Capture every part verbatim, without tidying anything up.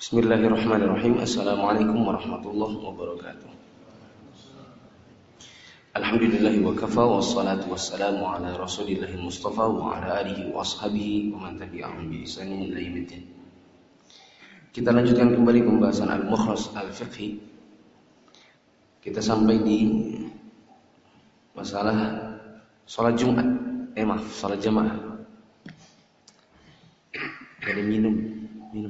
Bismillahirrahmanirrahim. Assalamualaikum warahmatullahi wabarakatuh. Alhamdulillahi wa kafa wassalatu wassalamu ala rasulillahi mustafa wa ala alihi wa ashabihi wa man tabi'ahum bi ihsanin ila yaumiddin. Kita lanjutkan kembali pembahasan al-mukhraj al-fiqhi. Kita sampai di masalah salat Jumat. Eh maaf, salat jamaah. Ada minum, minum.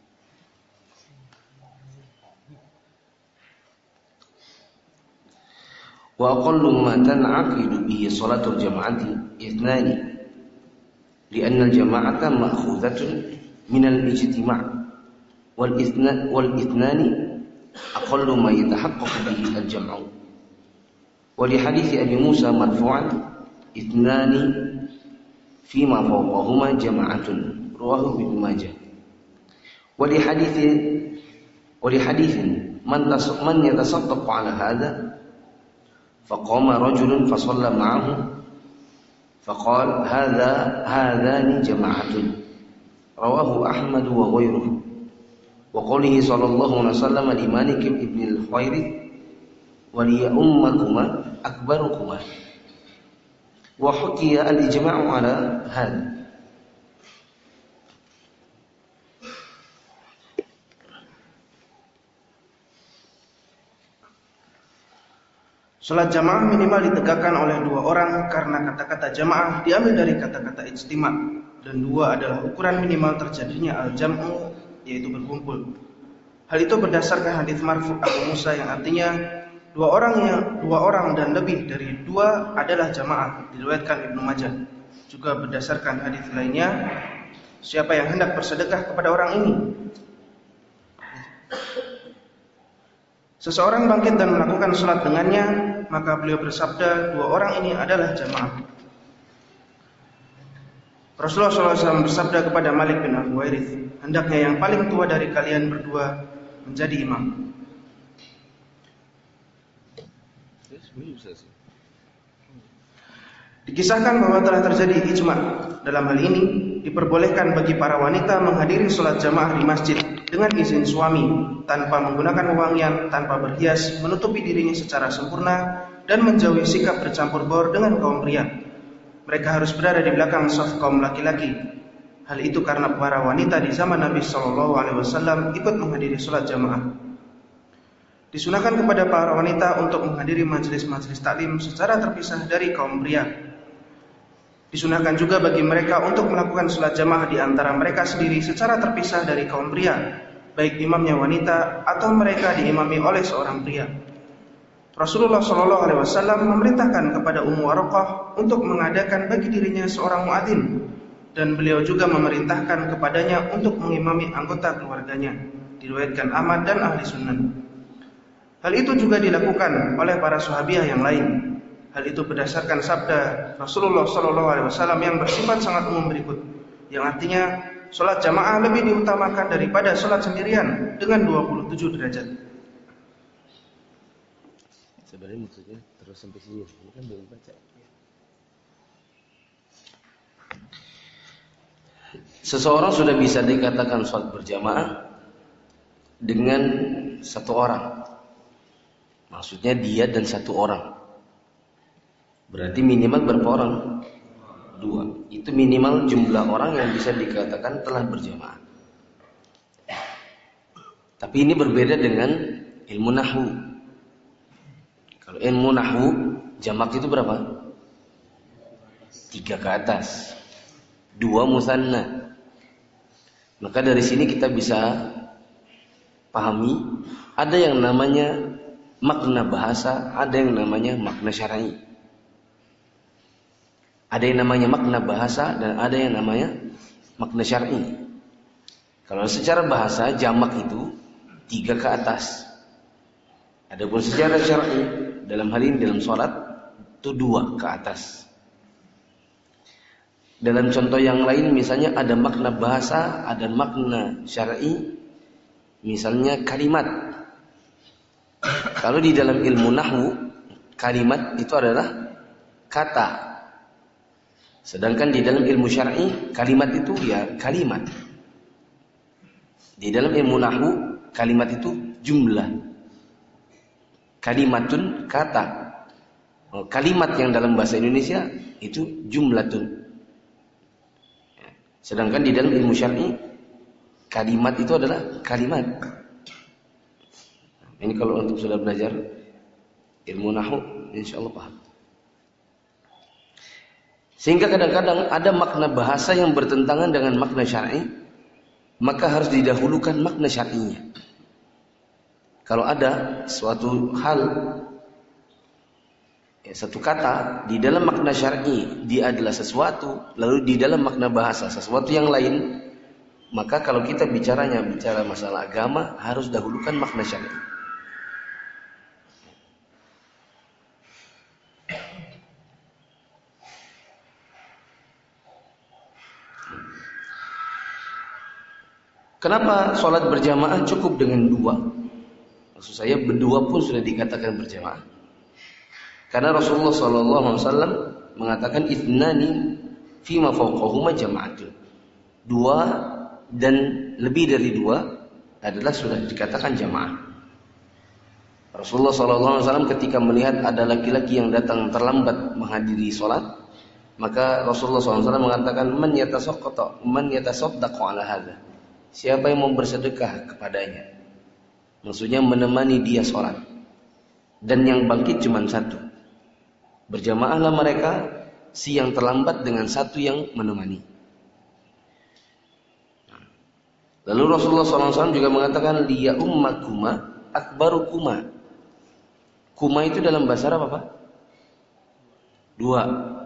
Wa aqallu ma tan'aqidu bihi salatul jama'ati ithnani li'anna al-jama'ata ma'khudhatun min al-ijtima' wal ithna wal ithnani aqallu ma yatahaqqaqu bihi al-jam'u wa li hadithi Abi Musa marfu'an ithnani fima fawqahuma jama'atun rawahu Ibnu Majah wa li hadithi wa li hadithin man tas man yatasaddaqu ala hadha فقام رجل فصلى معه فقال هذا هذان جماعة رواه أحمد وغيره وقوله صلى الله عليه وسلم لمالك بن الحويرث وليؤمكما أكبركما وحكي الإجماع على هذا. Salat jamaah minimal ditegakkan oleh dua orang karena kata-kata jamaah diambil dari kata-kata ijtima' dan dua adalah ukuran minimal terjadinya al-jam'u, yaitu berkumpul. Hal itu berdasarkan hadits marfu' Abu Musa yang artinya dua orang yang dua orang dan lebih dari dua adalah jamaah, diriwayatkan Ibnu Majah. Juga berdasarkan hadits lainnya, siapa yang hendak bersedekah kepada orang ini, seseorang bangkit dan melakukan salat dengannya, maka beliau bersabda, dua orang ini adalah jamaah. Rasulullah shallallahu alaihi wasallam bersabda kepada Malik bin Al-Huwairits, hendaknya yang paling tua dari kalian berdua menjadi imam. Dikisahkan bahwa telah terjadi ijma' dalam hal ini, diperbolehkan bagi para wanita menghadiri salat jamaah di masjid dengan izin suami, tanpa menggunakan wewangian, tanpa berhias, menutupi dirinya secara sempurna, dan menjauhi sikap bercampur baur dengan kaum pria. Mereka harus berada di belakang saf kaum laki-laki. Hal itu karena para wanita di zaman Nabi shallallahu alaihi wasallam ikut menghadiri salat jamaah. Disunahkan kepada para wanita untuk menghadiri majelis-majelis taklim secara terpisah dari kaum pria. Disunahkan juga bagi mereka untuk melakukan salat jamaah di antara mereka sendiri secara terpisah dari kaum pria, baik imamnya wanita atau mereka diimami oleh seorang pria. Rasulullah shallallahu alaihi wasallam memerintahkan kepada Ummu Waraqah untuk mengadakan bagi dirinya seorang muadzin, dan beliau juga memerintahkan kepadanya untuk mengimami anggota keluarganya, diriwayatkan Ahmad dan ahli sunnah. Hal itu juga dilakukan oleh para sahabiah yang lain. Hal itu berdasarkan sabda Rasulullah shallallahu alaihi wasallam yang bersifat sangat umum berikut, yang artinya salat jamaah lebih diutamakan daripada salat sendirian dengan dua puluh tujuh derajat. Sebenarnya maksudnya terus sampai sini, ini kan belum baca. Seseorang sudah bisa dikatakan salat berjamaah dengan satu orang. Maksudnya dia dan satu orang. Berarti minimal berapa orang? Dua. Itu minimal jumlah orang yang bisa dikatakan telah berjamaah. Tapi ini berbeda dengan ilmu nahwu. Kalau ilmu nahwu, jamak itu berapa? Tiga ke atas. Dua musanna. Maka dari sini kita bisa pahami ada yang namanya makna bahasa, ada yang namanya makna syar'i. Ada yang namanya makna bahasa dan ada yang namanya makna syar'i. Kalau secara bahasa jamak itu tiga ke atas. Adapun secara syar'i dalam hal ini dalam sholat itu dua ke atas. Dalam contoh yang lain misalnya ada makna bahasa, ada makna syar'i. Misalnya kalimat. Kalau di dalam ilmu nahwu kalimat itu adalah kata. Sedangkan di dalam ilmu syar'i kalimat itu ya kalimat. Di dalam ilmu nahwu kalimat itu jumlah. Kalimatun kata. Kalimat yang dalam bahasa Indonesia itu jumlatun. Sedangkan di dalam ilmu syar'i kalimat itu adalah kalimat. Ini kalau untuk sudah belajar ilmu nahwu insyaallah paham. Sehingga kadang-kadang ada makna bahasa yang bertentangan dengan makna syar'i, maka harus didahulukan makna syar'inya. Kalau ada suatu hal, ya, satu kata di dalam makna syar'i dia adalah sesuatu, lalu di dalam makna bahasa sesuatu yang lain, maka kalau kita bicaranya bicara masalah agama harus dahulukan makna syar'i. Kenapa sholat berjamaah cukup dengan dua? Maksud saya berdua pun sudah dikatakan berjamaah. Karena Rasulullah shallallahu alaihi wasallam mengatakan ithnani fima fawqahuma jama'atun. Dua dan lebih dari dua adalah sudah dikatakan jamaah. Rasulullah shallallahu alaihi wasallam ketika melihat ada laki-laki yang datang terlambat menghadiri sholat, maka Rasulullah shallallahu alaihi wasallam mengatakan man yatasaqqata man yatasaddaqu ala hadza. Siapa yang mau bersedekah kepadanya? Maksudnya menemani dia sholat. Dan yang bangkit cuma satu. Berjamaahlah mereka si yang terlambat dengan satu yang menemani. Lalu Rasulullah shallallahu alaihi wasallam juga mengatakan liya ummakuma akbarukuma. Kuma itu dalam bahasa Arab apa? Dua.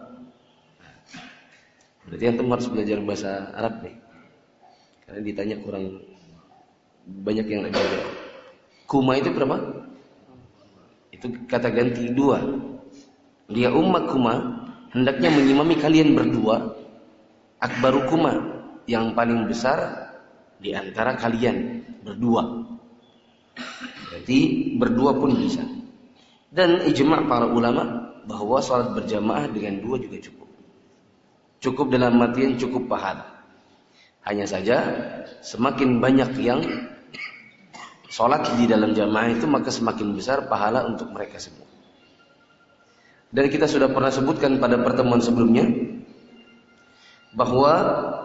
Berarti antum harus belajar bahasa Arab nih. Karena ditanya kurang banyak yang ada. Kuma itu berapa? Itu kata ganti dua. Dia ummakuma, hendaknya mengimami kalian berdua. Akbarukuma, yang paling besar di antara kalian berdua. Berarti berdua pun bisa. Dan ijma' para ulama bahwa salat berjamaah dengan dua juga cukup. Cukup dalam artian cukup pahala. Hanya saja semakin banyak yang sholat di dalam jamaah itu maka semakin besar pahala untuk mereka semua. Dan kita sudah pernah sebutkan pada pertemuan sebelumnya bahwa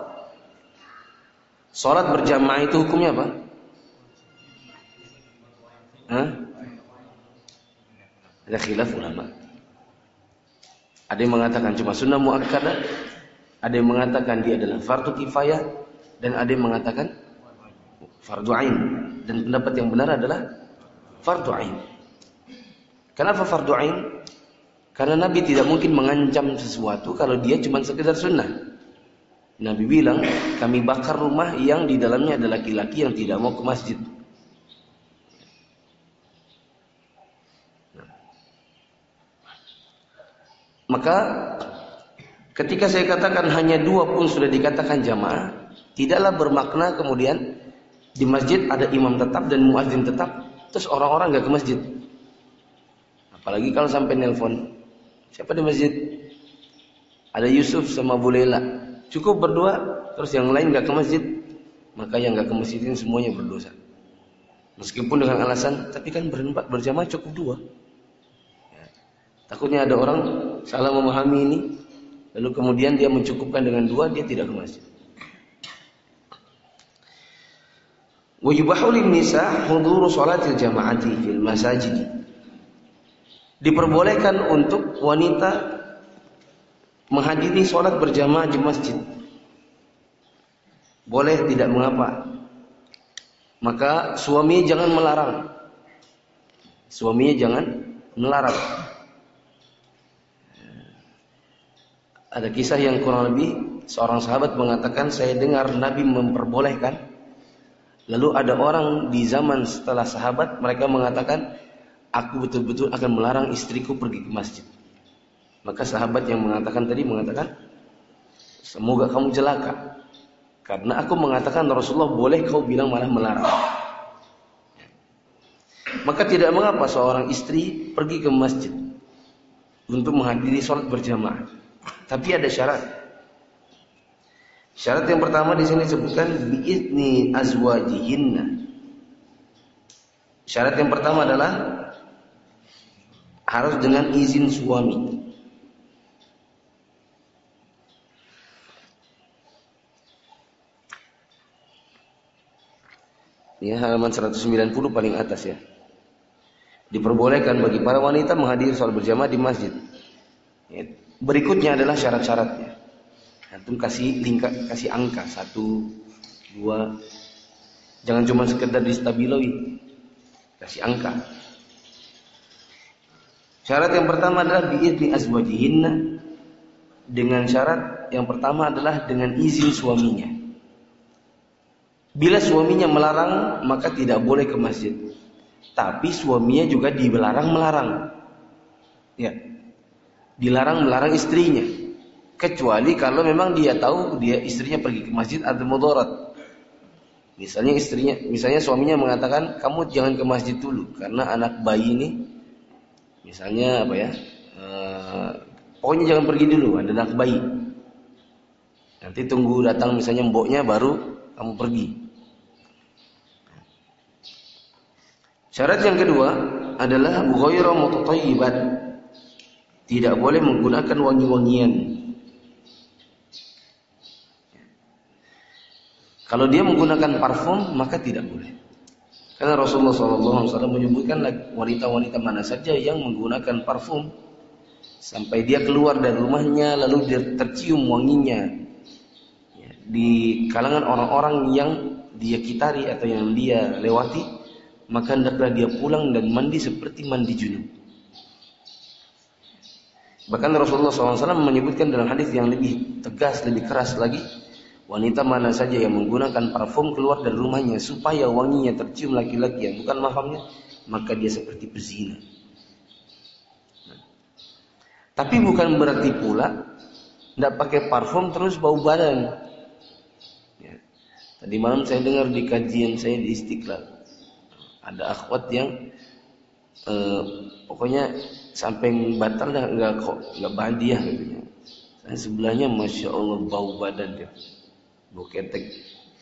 sholat berjamaah itu hukumnya apa? Hah? Ada khilaf ulama. Ada yang mengatakan cuma sunnah muakkadah, ada yang mengatakan dia adalah fardu kifayah, dan ada yang mengatakan fardu ain. Dan pendapat yang benar adalah fardu ain. Kenapa fardu ain? Karena Nabi tidak mungkin mengancam sesuatu kalau dia cuma sekedar sunnah. Nabi bilang, kami bakar rumah yang di dalamnya ada laki-laki yang tidak mau ke masjid. Maka ketika saya katakan hanya dua pun sudah dikatakan jamaah, tidaklah bermakna kemudian di masjid ada imam tetap dan muadzin tetap, terus orang-orang nggak ke masjid. Apalagi kalau sampai nelpon, siapa di masjid? Ada Yusuf sama Bu Lela. Cukup berdua, terus yang lain nggak ke masjid, maka yang nggak ke masjid ini semuanya berdosa. Meskipun dengan alasan, tapi kan berjamaah cukup dua. Ya. Takutnya ada orang salah memahami ini, lalu kemudian dia mencukupkan dengan dua, dia tidak ke masjid. Wa yubahu lin-nisa huduru sholatil jama'ati fil masajid. Diperbolehkan untuk wanita menghadiri sholat berjamaah di masjid. Boleh, tidak mengapa. Maka suaminya jangan melarang. Suaminya jangan melarang. Ada kisah yang kurang lebih seorang sahabat mengatakan, saya dengar Nabi memperbolehkan. Lalu ada orang di zaman setelah sahabat, mereka mengatakan, aku betul-betul akan melarang istriku pergi ke masjid. Maka sahabat yang mengatakan tadi mengatakan, semoga kamu celaka. Karena aku mengatakan Rasulullah boleh, kau bilang malah melarang. Maka tidak mengapa seorang istri pergi ke masjid untuk menghadiri sholat berjamaah. Tapi ada syarat. Syarat yang pertama di sini disebutkan bi'izni azwajihinna. Syarat yang pertama adalah harus dengan izin suami. Ini halaman seratus sembilan puluh paling atas ya. Diperbolehkan bagi para wanita menghadiri salat berjamaah di masjid. Berikutnya adalah syarat-syaratnya. Antum kasih lingkar, kasih angka satu, dua. Jangan cuma sekedar distabiloi. Kasih angka. Syarat yang pertama adalah bi'izni azwajihinna. Dengan syarat yang pertama adalah dengan izin suaminya. Bila suaminya melarang, maka tidak boleh ke masjid. Tapi suaminya juga dilarang melarang. Ya. Dilarang melarang istrinya. Kecuali kalau memang dia tahu dia istrinya pergi ke masjid atau mudarat. Misalnya istrinya, misalnya suaminya mengatakan, "Kamu jangan ke masjid dulu karena anak bayi ini." Misalnya apa ya? Eh, pokoknya jangan pergi dulu, ada anak bayi. Nanti tunggu datang misalnya mboknya baru kamu pergi. Syarat yang kedua adalah ghairu mutatayyiban. Tidak boleh menggunakan wangi-wangian. Kalau dia menggunakan parfum maka tidak boleh. Karena Rasulullah shallallahu alaihi wasallam menyebutkan wanita-wanita mana saja yang menggunakan parfum sampai dia keluar dari rumahnya lalu dia tercium wanginya di kalangan orang-orang yang dia kitari atau yang dia lewati, maka hendaklah dia pulang dan mandi seperti mandi junub. Bahkan Rasulullah shallallahu alaihi wasallam menyebutkan dalam hadis yang lebih tegas, lebih keras lagi, wanita mana saja yang menggunakan parfum keluar dari rumahnya supaya wanginya tercium laki-laki yang bukan mahramnya, maka dia seperti pezina. Tapi bukan berarti pula tidak pakai parfum terus bau badan. Ya. Tadi malam saya dengar di kajian saya di Istiqlal, ada akhwat yang eh, pokoknya sampai batal dah enggak kok enggak bandiah katanya. Dan sebelahnya masya Allah bau badan dia, bau ketek.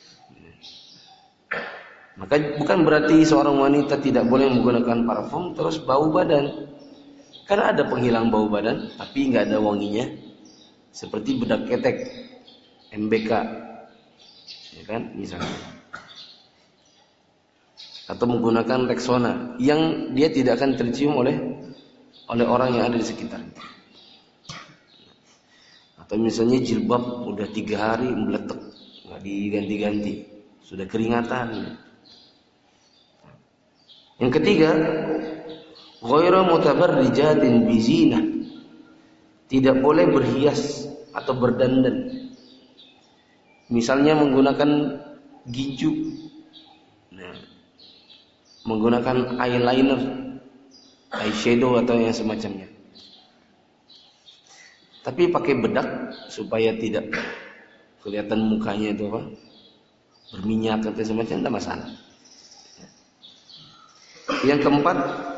Maka bukan berarti seorang wanita tidak boleh menggunakan parfum terus bau badan. Karena ada penghilang bau badan tapi enggak ada wanginya, seperti bedak ketek, M B K, ya kan misalnya. Atau menggunakan Rexona yang dia tidak akan tercium oleh oleh orang yang ada di sekitar. Atau misalnya jilbab udah tiga hari meletek, nggak diganti-ganti, sudah keringatan. Yang ketiga, ghairu mutabarrijatin bizina. Tidak boleh berhias atau berdandan. Misalnya menggunakan ginju, nah, menggunakan eyeliner, eyeshadow atau yang semacamnya. Tapi pakai bedak supaya tidak kelihatan mukanya itu apa? Berminyak atau semacam, tidak masalah. Yang keempat,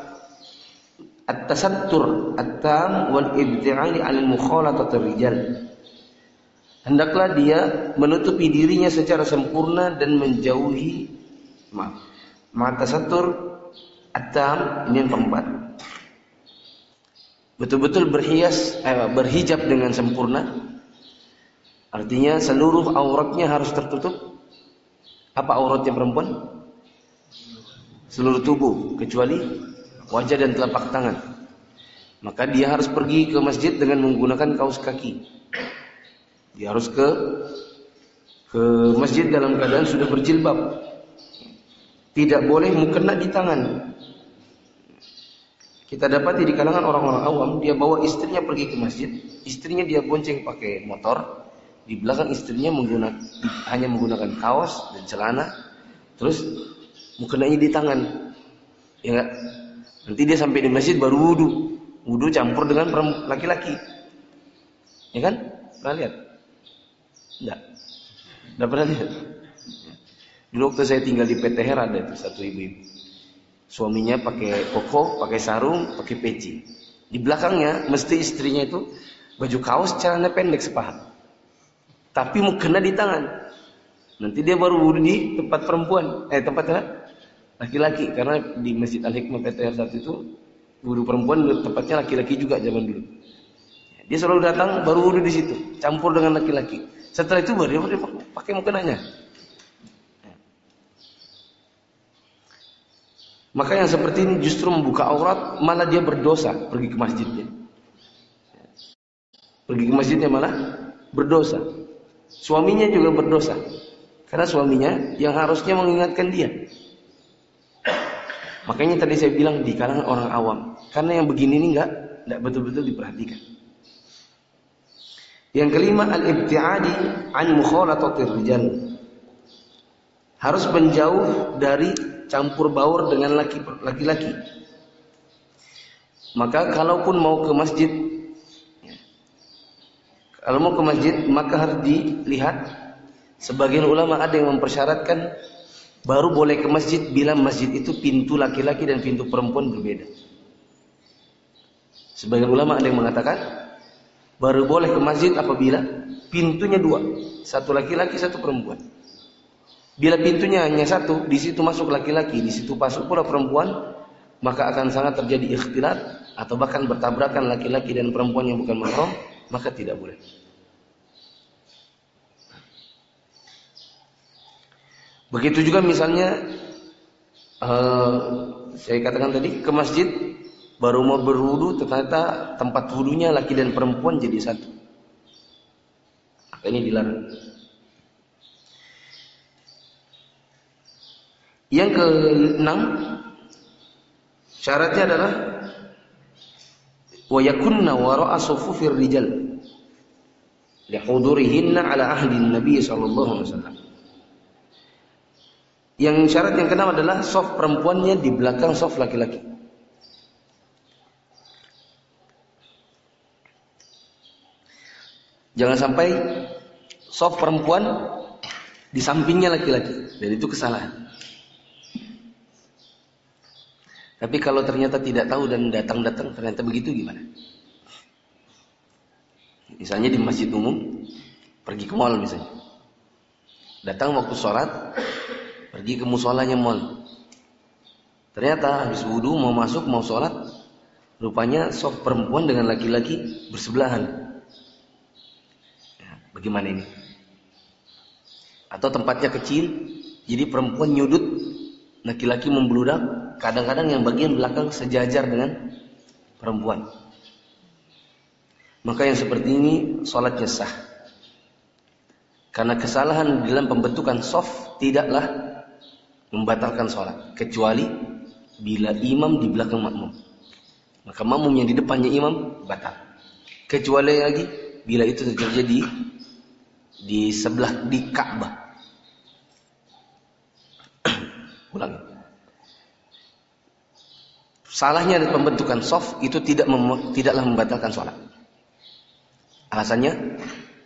at-tasattur at-tam wal ibti'ali 'anil mukhalatati rijal. Hendaklah dia menutupi dirinya secara sempurna dan menjauhi maaf. Ma'tasattur at-tam, ini yang keempat. Betul-betul berhias, eh, berhijab dengan sempurna. Artinya seluruh auratnya harus tertutup. Apa auratnya perempuan? Seluruh tubuh kecuali wajah dan telapak tangan. Maka dia harus pergi ke masjid dengan menggunakan kaos kaki. Dia harus ke ke masjid dalam keadaan sudah berjilbab. Tidak boleh mukena di tangan. Kita dapati di kalangan orang-orang awam, dia bawa istrinya pergi ke masjid, istrinya dia bonceng pakai motor, di belakang istrinya menggunakan hanya menggunakan kaos dan celana, terus mukenanya di tangan. Ya enggak? Nanti dia sampai di masjid baru wudu. Wudu campur dengan laki-laki. Ya kan? Pernah lihat? Enggak. Enggak pernah lihat. Dulu waktu saya tinggal di P T Her ada itu satu ibu-ibu. Suaminya pakai koko, pakai sarung, pakai peci. Di belakangnya mesti istrinya itu baju kaos celana pendek sepahat. tapi mau kena di tangan. Nanti dia baru wudu di tempat perempuan, eh tempat laki-laki, karena di Masjid Al-Hikmah P T R satu itu wudu perempuan tempatnya laki-laki juga zaman dulu. Dia selalu datang baru wudu di situ, campur dengan laki-laki. Setelah itu baru dia pakai mukenanya. Maka yang seperti ini justru membuka aurat, malah dia berdosa pergi ke masjidnya. Pergi ke masjidnya malah berdosa. Suaminya juga berdosa. Karena suaminya yang harusnya mengingatkan dia. Makanya tadi saya bilang di kalangan orang awam. Karena yang begini ini enggak, enggak betul-betul diperhatikan. Yang kelima, al-ibtiadi an mukhalatatir rijal. Harus menjauh dari campur baur dengan laki-laki. Maka kalaupun mau ke masjid, kalau mau ke masjid maka harus dilihat. Sebagian ulama ada yang mempersyaratkan baru boleh ke masjid bila masjid itu pintu laki-laki dan pintu perempuan berbeda. Sebagian ulama ada yang mengatakan baru boleh ke masjid apabila pintunya dua, satu laki-laki, satu perempuan. Bila pintunya hanya satu, di situ masuk laki-laki, di situ masuk pula perempuan, maka akan sangat terjadi ikhtilat atau bahkan bertabrakan laki-laki dan perempuan yang bukan mahram, maka tidak boleh. Begitu juga misalnya uh, saya katakan tadi ke masjid baru mau berwudu, ternyata tempat wudunya laki dan perempuan jadi satu. Maka ini dilarang. Yang keenam, syaratnya adalah wa yakunna wara'a sufufir rijal lihudurihinna ala ahdi Nabi sallallahu alaihi wasallam. Yang syarat yang keenam adalah saf perempuannya di belakang saf laki-laki. Jangan sampai saf perempuan di sampingnya laki-laki, dan itu kesalahan. Tapi kalau ternyata tidak tahu dan datang-datang ternyata begitu gimana? Misalnya di masjid umum, pergi ke mall misalnya. Datang waktu sholat, pergi ke musolanya mall. Ternyata habis wudu mau masuk mau sholat, rupanya saf perempuan dengan laki-laki bersebelahan. Ya, bagaimana ini? Atau tempatnya kecil, jadi perempuan nyudut, laki-laki membludak. Kadang-kadang yang bagian belakang sejajar dengan perempuan. Maka yang seperti ini sholatnya sah. Karena kesalahan dalam pembentukan shaf tidaklah membatalkan sholat, kecuali bila imam di belakang makmum. Maka makmum yang di depannya imam batal. Kecuali lagi bila itu terjadi di, di sebelah di Ka'bah. Ulangi. Salahnya dari pembentukan shaf itu tidak mem, tidaklah membatalkan sholat. Alasannya,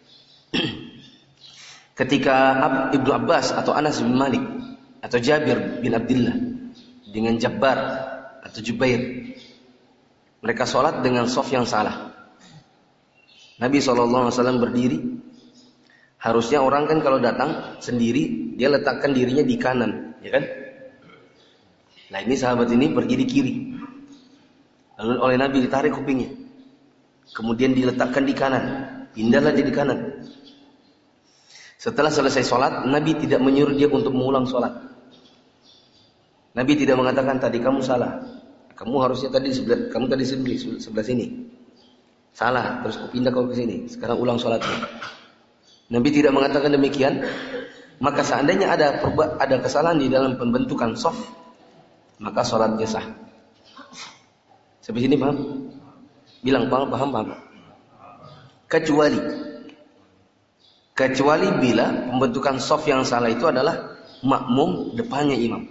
ketika Ibnu Abbas atau Anas bin Malik atau Jabir bin Abdullah dengan Jabbar atau Jubair, mereka sholat dengan shaf yang salah. Nabi shallallahu alaihi wasallam berdiri. Harusnya orang kan kalau datang sendiri dia letakkan dirinya di kanan, ya kan? Nah ini sahabat ini pergi di kiri. Lalu oleh Nabi ditarik kupingnya. Kemudian diletakkan di kanan. Pindahlah jadi kanan. Setelah selesai sholat, Nabi tidak menyuruh dia untuk mengulang sholat. Nabi tidak mengatakan tadi kamu salah. Kamu harusnya tadi sebelah, kamu tadi sebelah, sebelah sini. Salah, terus kau pindah kau ke sini. Sekarang ulang sholatnya. Nabi tidak mengatakan demikian. Maka seandainya ada ada kesalahan di dalam pembentukan shaf, maka sholatnya sah. Sampai sini paham? Bilang paham, paham, paham. Kecuali Kecuali bila pembentukan shaf yang salah itu adalah makmum depannya imam.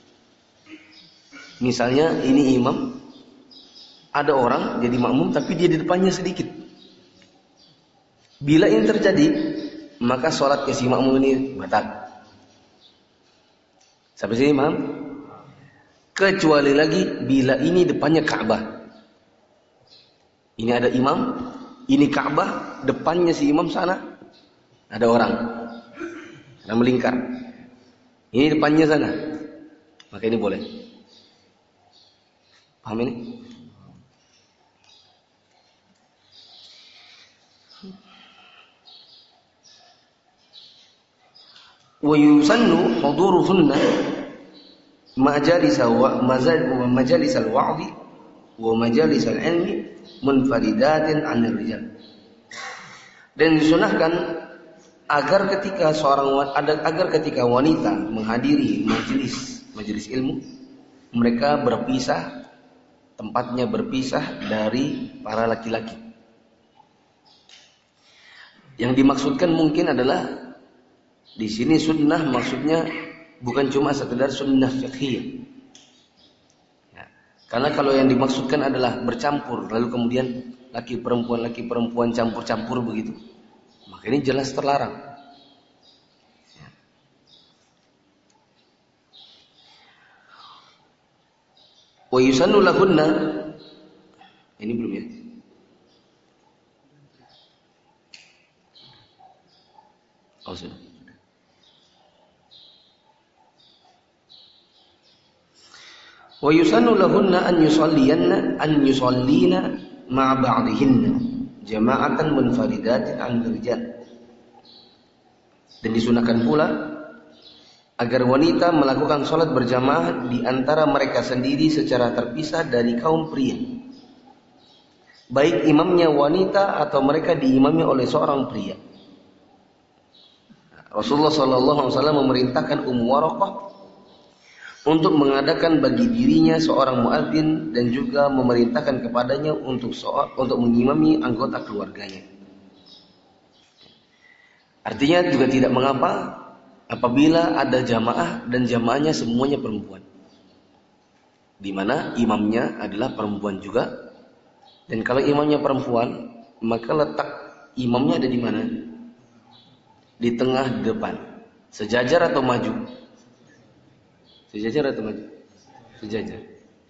Misalnya ini imam, ada orang jadi makmum tapi dia di depannya sedikit. Bila ini terjadi, maka sholat si makmum ini batal. Sampai sini paham? Kecuali lagi bila ini depannya Ka'bah. Ini ada imam, ini Ka'bah, depannya si imam sana. ada orang, karena melingkar. Ini depannya sana, maka ini boleh. Paham ini? Wa yusannu huduruhunna majalis wa majalis al-wa'di wa majalis al-ilmi munfaridatin 'anil rijal. Dan disunahkan agar ketika seorang agar ketika wanita menghadiri majelis majelis ilmu, mereka berpisah, tempatnya berpisah dari para laki-laki. Yang dimaksudkan mungkin adalah di sini sunnah maksudnya bukan cuma sekedar sunnah fiqhiyah. Ya. Karena kalau yang dimaksudkan adalah bercampur, lalu kemudian laki perempuan laki perempuan campur-campur begitu, maka ini jelas terlarang. Ya. Wa yusannu lahunna, ini belum ya? Oh sudah. Wa yusannu lahunna an yusalliyanna an yusallina ma'a ba'dihinna jama'atan munfaridatin 'an rijal. Dan disunahkan pula agar wanita melakukan salat berjamaah di antara mereka sendiri secara terpisah dari kaum pria. Baik imamnya wanita atau mereka diimami oleh seorang pria. Rasulullah sallallahu alaihi wasallam memerintahkan Ummu Waraqah untuk mengadakan bagi dirinya seorang muadzin dan juga memerintahkan kepadanya untuk soal, untuk mengimami anggota keluarganya. Artinya juga tidak mengapa apabila ada jamaah dan jamaahnya semuanya perempuan, di mana imamnya adalah perempuan juga. Dan kalau imamnya perempuan, maka letak imamnya ada di mana? Di tengah, di depan, sejajar atau maju? Sejajar atau maju? Sejajar.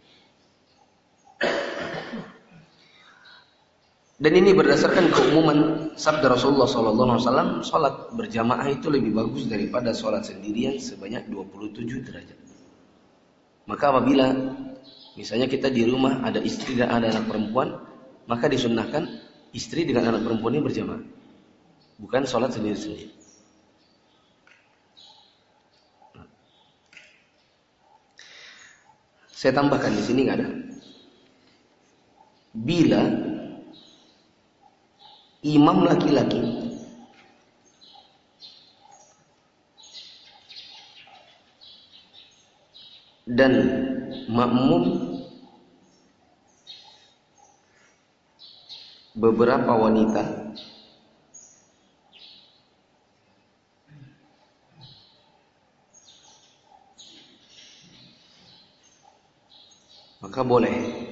Dan ini berdasarkan keumuman sabda Rasulullah sallallahu alaihi wasallam, salat berjamaah itu lebih bagus daripada salat sendirian sebanyak dua puluh tujuh derajat. Maka apabila misalnya kita di rumah ada istri dan ada anak perempuan, maka disunnahkan istri dengan anak perempuan ini berjamaah, bukan salat sendiri-sendiri. Saya tambahkan di sini nggak ada. Bila imam laki-laki dan makmum beberapa wanita, maka boleh.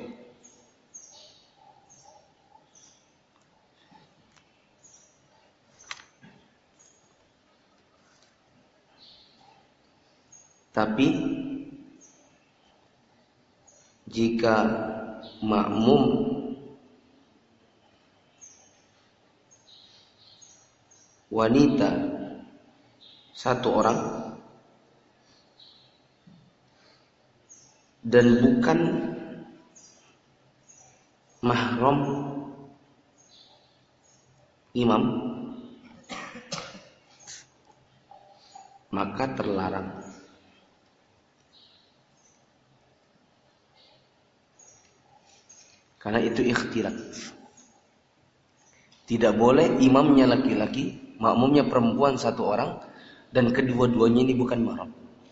Tapi jika makmum wanita satu orang dan bukan mahram imam, maka terlarang. Karena itu ikhtilat. Tidak boleh imamnya laki-laki, makmumnya perempuan satu orang, dan kedua-duanya ini bukan mahram.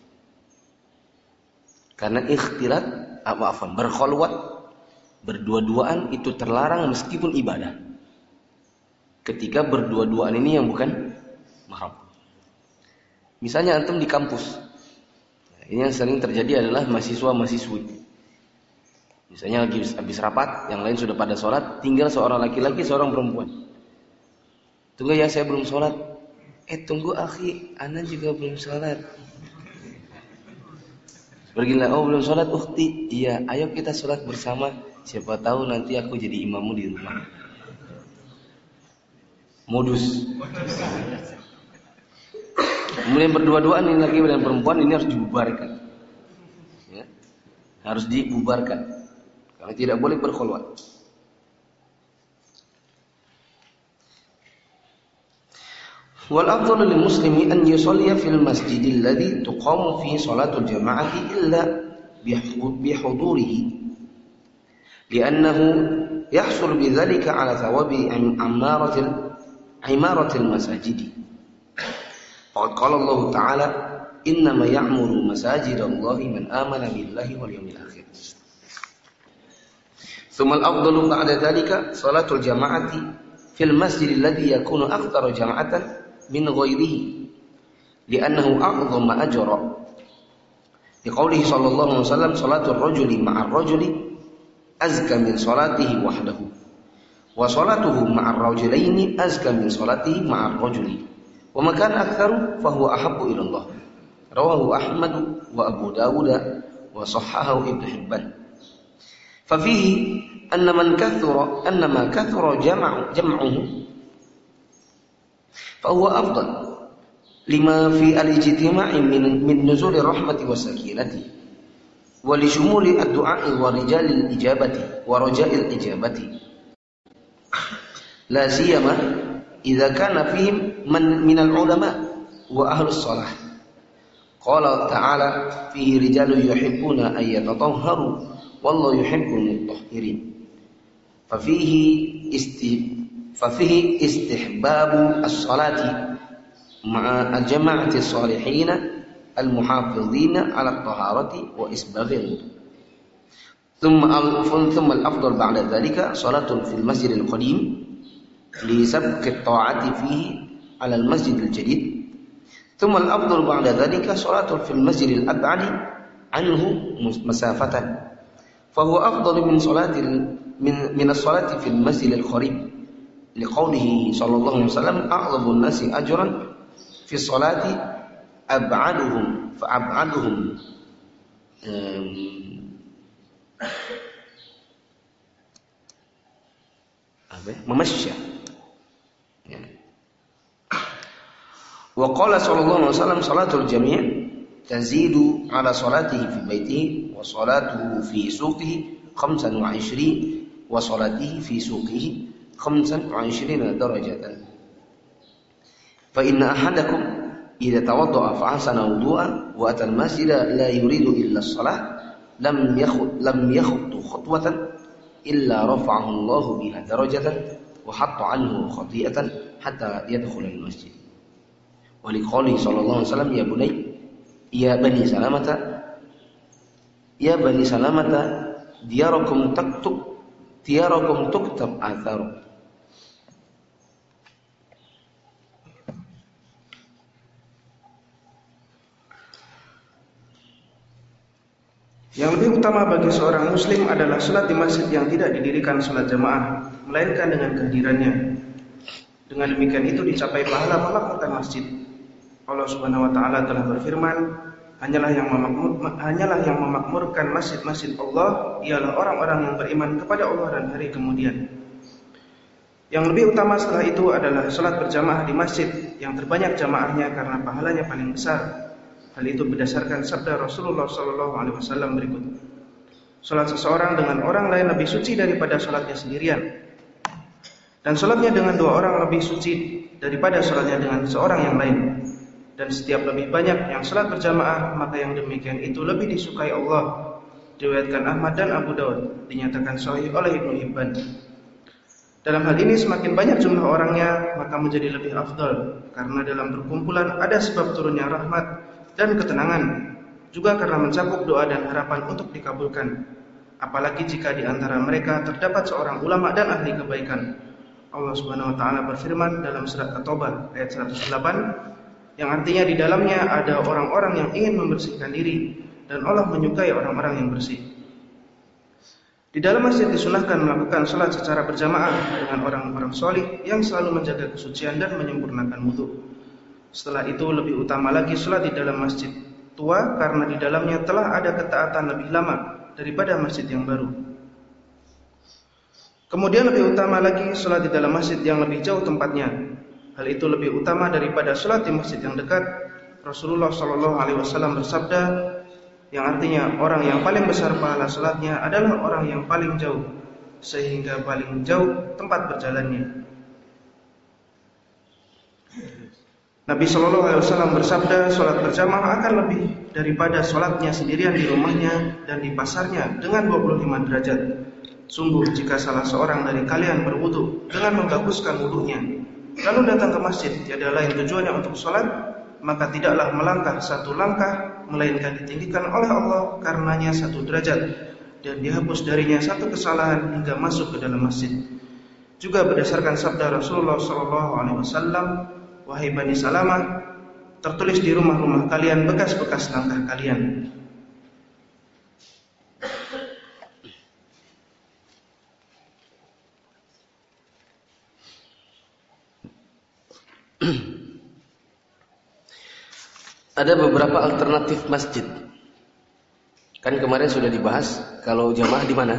Karena ikhtilat, apa-apa, berkholwat, berdua-duaan itu terlarang meskipun ibadah. Ketika berdua-duaan ini yang bukan mahram. Misalnya antum di kampus. Ini yang sering terjadi adalah mahasiswa-mahasiswi. Misalnya lagi habis rapat, yang lain sudah pada sholat, tinggal seorang laki-laki, seorang perempuan. Tunggu ya, saya belum sholat. Eh tunggu akhi, ana juga belum sholat. Pergilah, oh belum sholat ukhti. Iya, ayo kita sholat bersama. Siapa tahu nanti aku jadi imammu di rumah. Modus. Kemudian berdua-duaan ini laki dan perempuan ini harus dibubarkan. Ya. Harus dibubarkan. Karena tidak boleh berkhulwat. Wal afdalu lil muslimi an yusalliya fil masjidil ladzi tuqamu fi salatul jama'ati illa bihudurihi li'annahu yahsul bidzalika 'ala thawabi amaratil imaratil masajid. Faqad qala Allah Ta'ala innama ya'muru masajidallahi man amana billahi wal yawmil akhir. Thumma al-afdalu ba'da dhalika salatul jama'ati fil masjidil ladzi yakunu aktsara jama'atan min ghairihi li'annahu a'dhamu ajra. Liqaulihi sallallahu alaihi wasallam salatul rajuli ma'ar rajuli azka min salatihi wahdahu wa salatuhu ma'ar rajulaini azka min salatihi ma'ar rajuli wa ma kana aktsaru fa huwa ahabbu ila Allah. Rawahu Ahmad wa Abu Dawud wa sahhahahu Ibnu Hibban. Fa fihi anna man kathura anna ma kathura jam'u jam'uhu فهو أفضل لما في الاجتماع من من نزول الرحمة والسكينة ولشمول الدعاء ورجال الإجابة ورجاء الإجابة لا سيما إذا كان فيهم من من العلماء وأهل الصلاح. قال تعالى فيه رجال يحبون أن يتطهروا والله يحب المطهرين. ففيه استي ففيه استحباب الصلاة مع الجماعة الصالحين المحافظين على الطهارة وإسباغ الوضوء. ثم ثم الأفضل بعد ذلك صلاة في المسجد القديم لسبق الطاعة فيه على المسجد الجديد. ثم الأفضل بعد ذلك صلاة في المسجد الأبعد عنه مسافة فهو أفضل من صلاة من من الصلاة في المسجد القريب. لقوله صلى الله عليه وسلم أعظم الناس أجرا في الصلاة أبعدهم فأبعدهم ممشى. وقال صلى الله عليه وسلم صلاة الجميع تزيد على صلاته في بيته وصلاته في سوقه خمسا وعشرين وصلاته في سوقه خمسا وعشرين درجة. فإن أحدكم إذا توضأ فأحسن وضوءا وأتى المسجد لا يريد إلا الصلاة لم يخط لم يخط خطوة إلا رفعه الله بها درجة وحط عنه خطيئة حتى يدخل المسجد. ولقوله صلى الله عليه وسلم يا بني يا بني سلامة يا بني سلامة دياركم تكتب دياركم تكتب آثاركم. Yang lebih utama bagi seorang muslim adalah salat di masjid yang tidak didirikan salat jamaah, melainkan dengan kehadirannya. Dengan demikian itu dicapai pahala memakmurkan masjid. Allah Subhanahu wa taala telah berfirman, hanyalah yang memakmur, hanyalah yang memakmurkan masjid-masjid Allah ialah orang-orang yang beriman kepada Allah dan hari kemudian. Yang lebih utama setelah itu adalah salat berjamaah di masjid yang terbanyak jamaahnya karena pahalanya paling besar. Hal itu berdasarkan sabda Rasulullah sallallahu alaihi wasallam berikut. Salat seseorang dengan orang lain lebih suci daripada salatnya sendirian. Dan salatnya dengan dua orang lebih suci daripada salatnya dengan seorang yang lain. Dan setiap lebih banyak yang salat berjamaah, maka yang demikian itu lebih disukai Allah. Diriwayatkan Ahmad dan Abu Dawud, dinyatakan sahih oleh Ibnu Hibban. Dalam hal ini semakin banyak jumlah orangnya, maka menjadi lebih afdal, karena dalam berkumpulan ada sebab turunnya rahmat dan ketenangan, juga karena mencakup doa dan harapan untuk dikabulkan. Apalagi jika di antara mereka terdapat seorang ulama dan ahli kebaikan. Allah Subhanahu wa taala berfirman dalam surat At-Taubah ayat seratus delapan, yang artinya di dalamnya ada orang-orang yang ingin membersihkan diri dan Allah menyukai orang-orang yang bersih. Di dalam masjid disunahkan melakukan salat secara berjamaah dengan orang-orang solih yang selalu menjaga kesucian dan menyempurnakan wudu. Setelah itu lebih utama lagi salat di dalam masjid tua karena di dalamnya telah ada ketaatan lebih lama daripada masjid yang baru. Kemudian lebih utama lagi salat di dalam masjid yang lebih jauh tempatnya. Hal itu lebih utama daripada salat di masjid yang dekat Rasulullah Shallallahu Alaihi Wasallam bersabda, yang artinya orang yang paling besar pahala salatnya adalah orang yang paling jauh, sehingga paling jauh tempat berjalannya. Nabi Shallallahu Alaihi Wasallam bersabda, salat berjamaah akan lebih daripada salatnya sendirian di rumahnya dan di pasarnya dengan dua puluh lima derajat. Sungguh jika salah seorang dari kalian berwudu dengan membaguskan wudunya, lalu datang ke masjid tiada lain tujuannya untuk salat, maka tidaklah melangkah satu langkah melainkan ditinggikan oleh Allah karenanya satu derajat dan dihapus darinya satu kesalahan hingga masuk ke dalam masjid. Juga berdasarkan sabda Rasulullah Shallallahu Alaihi Wasallam, wahai Bani Salamah, tertulis di rumah-rumah kalian bekas-bekas langkah kalian. Ada beberapa alternatif masjid. Kan kemarin sudah dibahas kalau jamaah di mana?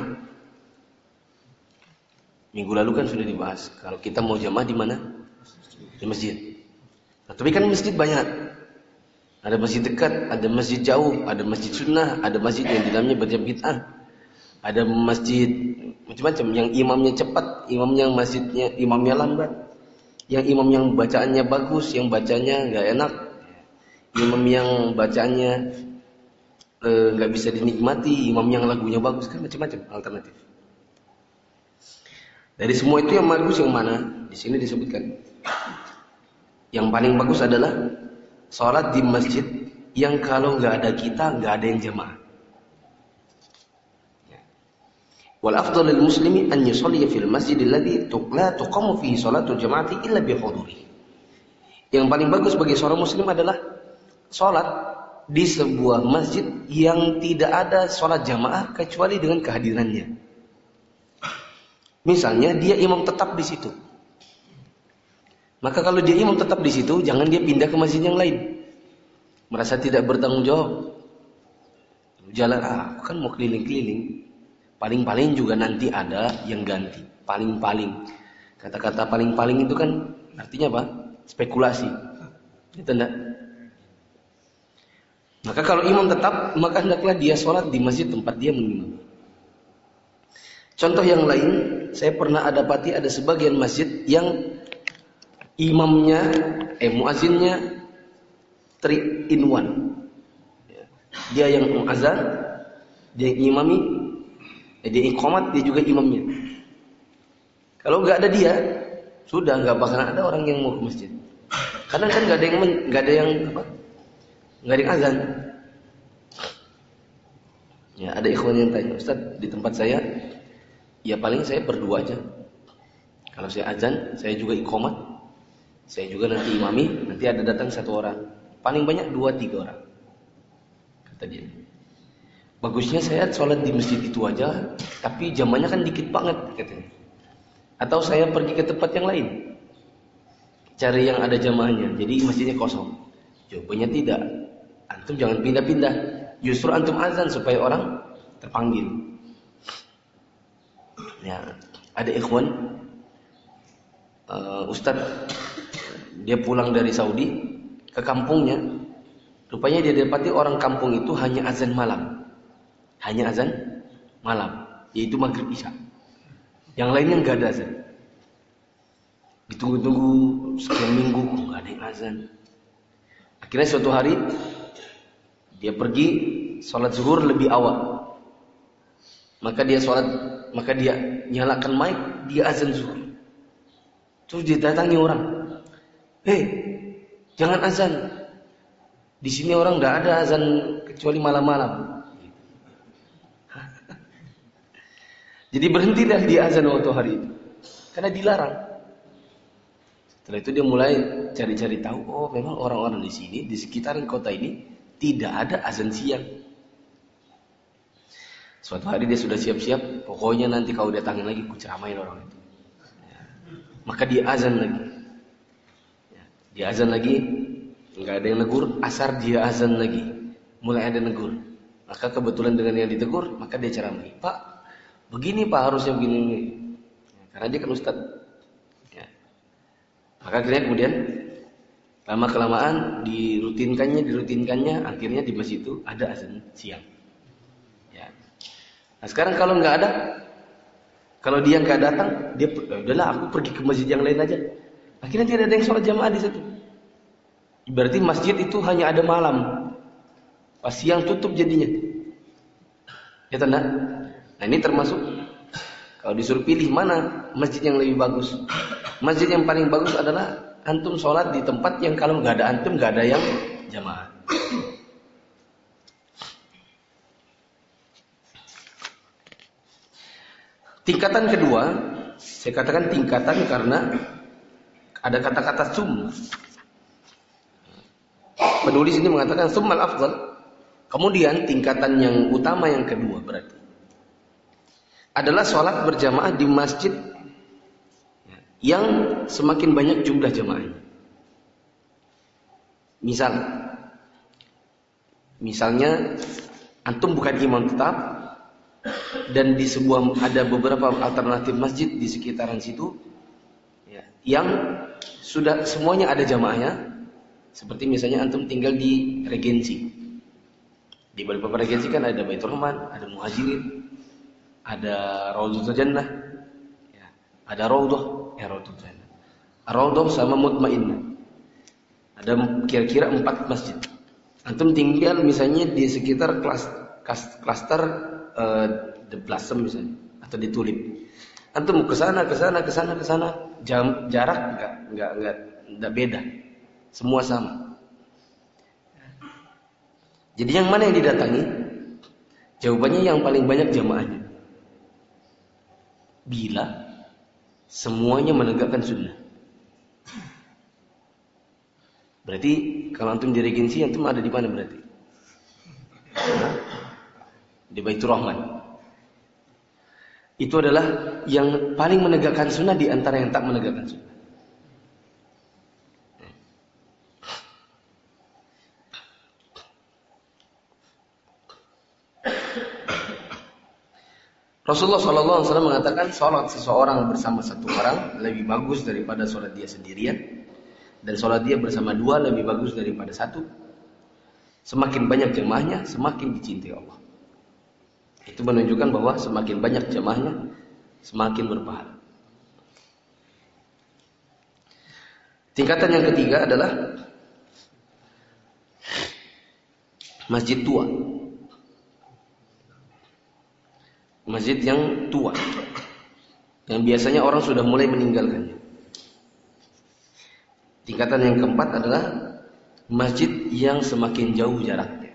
Minggu lalu kan sudah dibahas kalau kita mau jamaah di mana? Di masjid. Nah, tapi kan masjid banyak. Ada masjid dekat, ada masjid jauh, ada masjid sunnah, ada masjid yang di dalamnya baca bid'ah. Ada masjid macam-macam, yang imamnya cepat, imam yang masjidnya imamnya lambat. Yang imam yang bacaannya bagus, yang bacanya enggak enak. Imam yang bacaannya nggak e, bisa dinikmati, imam yang lagunya bagus, kan macam-macam alternatif. Dari semua itu yang bagus yang mana? Di sini disebutkan. Yang paling bagus adalah sholat di masjid yang kalau nggak ada kita nggak ada yang jamaah. Wal afdal lil muslimi an yusalli fil masjid alladhi la tuqamu fihi shalatul jama'ati illa bi huduri. Yang paling bagus bagi seorang muslim adalah sholat di sebuah masjid yang tidak ada sholat jamaah kecuali dengan kehadirannya. Misalnya dia imam tetap di situ. Maka kalau dia imam tetap di situ, jangan dia pindah ke masjid yang lain. Merasa tidak bertanggung jawab. Jalan, ah, kan mau keliling-keliling. Paling-paling juga nanti ada yang ganti. Paling-paling. Kata-kata paling-paling itu kan artinya apa? Spekulasi. Gitu enggak? Maka kalau imam tetap, maka hendaklah dia sholat di masjid tempat dia mengimami. Contoh yang lain, saya pernah dapati ada sebagian masjid yang imamnya, eh muazzinnya three in one. Dia yang muazzan, dia yang imami, eh, dia iqamat, dia juga imamnya. Kalau nggak ada dia, sudah nggak bakalan ada orang yang mau ke masjid. Karena kan nggak ada yang nggak ada yang apa? Nggak ada yang azan. Ya, ada ikhwan yang tanya, Ustaz, di tempat saya, ya paling saya berdua aja. Kalau saya azan, saya juga iqamat, saya juga nanti imami, nanti ada datang satu orang. Paling banyak dua tiga orang. Kata dia. Bagusnya saya sholat di masjid itu aja, tapi jamannya kan dikit banget, katanya. Atau saya pergi ke tempat yang lain, cari yang ada jamaahnya, jadi masjidnya kosong. Jawabannya tidak. Antum jangan pindah-pindah. Justru antum azan supaya orang terpanggil. Ya, ada ikhwan uh, Ustadz, dia pulang dari Saudi ke kampungnya. Rupanya dia dapati orang kampung itu hanya azan malam. Hanya azan malam, yaitu maghrib isya. Yang lainnya enggak ada azan. Ditunggu-tunggu sekian minggu kok enggak ada yang azan. Akhirnya suatu hari dia pergi sholat zuhur lebih awal. Maka dia sholat, maka dia nyalakan mic, dia azan zuhur. Terus dia datangi orang, hei, jangan azan. Di sini orang nggak ada azan kecuali malam-malam. Jadi berhenti dah dia azan waktu hari itu, karena dilarang. Setelah itu dia mulai cari-cari tahu, oh memang orang-orang di sini, di sekitaran kota ini tidak ada azan siang. Suatu hari dia sudah siap-siap, pokoknya nanti kau datangin lagi, ku ceramain orang itu. Ya. Maka dia azan lagi. Ya. Dia azan lagi, nggak ada yang negur. Asar dia azan lagi, mulai ada negur. Maka kebetulan dengan yang ditegur, maka dia ceramai. Pak, begini Pak, harusnya begini. Ya, karena dia kan ustad. Ya. Maka akhirnya kemudian Lama kelamaan dirutinkannya, dirutinkannya, akhirnya di masjid itu ada azan siang. Ya. Nah sekarang kalau nggak ada, kalau dia nggak datang, dia udahlah aku pergi ke masjid yang lain aja. Akhirnya tidak ada yang sholat jamaah di situ. Berarti masjid itu hanya ada malam, pas siang tutup jadinya. Ya tanda. Nah ini termasuk kalau disuruh pilih mana masjid yang lebih bagus. Masjid yang paling bagus adalah antum sholat di tempat yang kalau nggak ada antum nggak ada yang jamaah. Tingkatan kedua, saya katakan tingkatan karena ada kata-kata sum. Penulis ini mengatakan summal afdal. Kemudian tingkatan yang utama yang kedua berarti adalah sholat berjamaah di masjid yang semakin banyak jumlah jamaahnya. Misal, misalnya antum bukan imam tetap dan di sebuah ada beberapa alternatif masjid di sekitaran situ ya, yang sudah semuanya ada jamaahnya. Seperti misalnya antum tinggal di Regensi. Di beberapa Regensi kan ada Baitur Rahman, ada Muhajirin, ada Raudhatul Jannah, ya, ada Raudhah, ya Raudhatul Jannah. Raudhah sama Mutmainnah. Ada kira-kira empat masjid. Antum tinggal misalnya di sekitar kelas klaster uh, The Blossom misalnya atau di Tulip. Antum ke sana, ke sana, ke sana, ke sana, jam jarak enggak enggak enggak enggak beda. Semua sama. Jadi yang mana yang didatangi? Jawabannya yang paling banyak jamaahnya. Bila semuanya menegakkan sunnah. Berarti kalau antum di Regensi, antum ada di mana berarti? Nah, di Baitur Rahman. Itu adalah yang paling menegakkan sunnah di antara yang tak menegakkan sunnah. Rasulullah shallallahu alaihi wasallam mengatakan sholat seseorang bersama satu orang lebih bagus daripada sholat dia sendirian, dan sholat dia bersama dua lebih bagus daripada satu. Semakin banyak jamaahnya, semakin dicintai Allah. Itu menunjukkan bahwa semakin banyak jamaahnya, semakin berpahala. Tingkatan yang ketiga adalah masjid tua. Masjid yang tua, yang biasanya orang sudah mulai meninggalkannya. Tingkatan yang keempat adalah masjid yang semakin jauh jaraknya.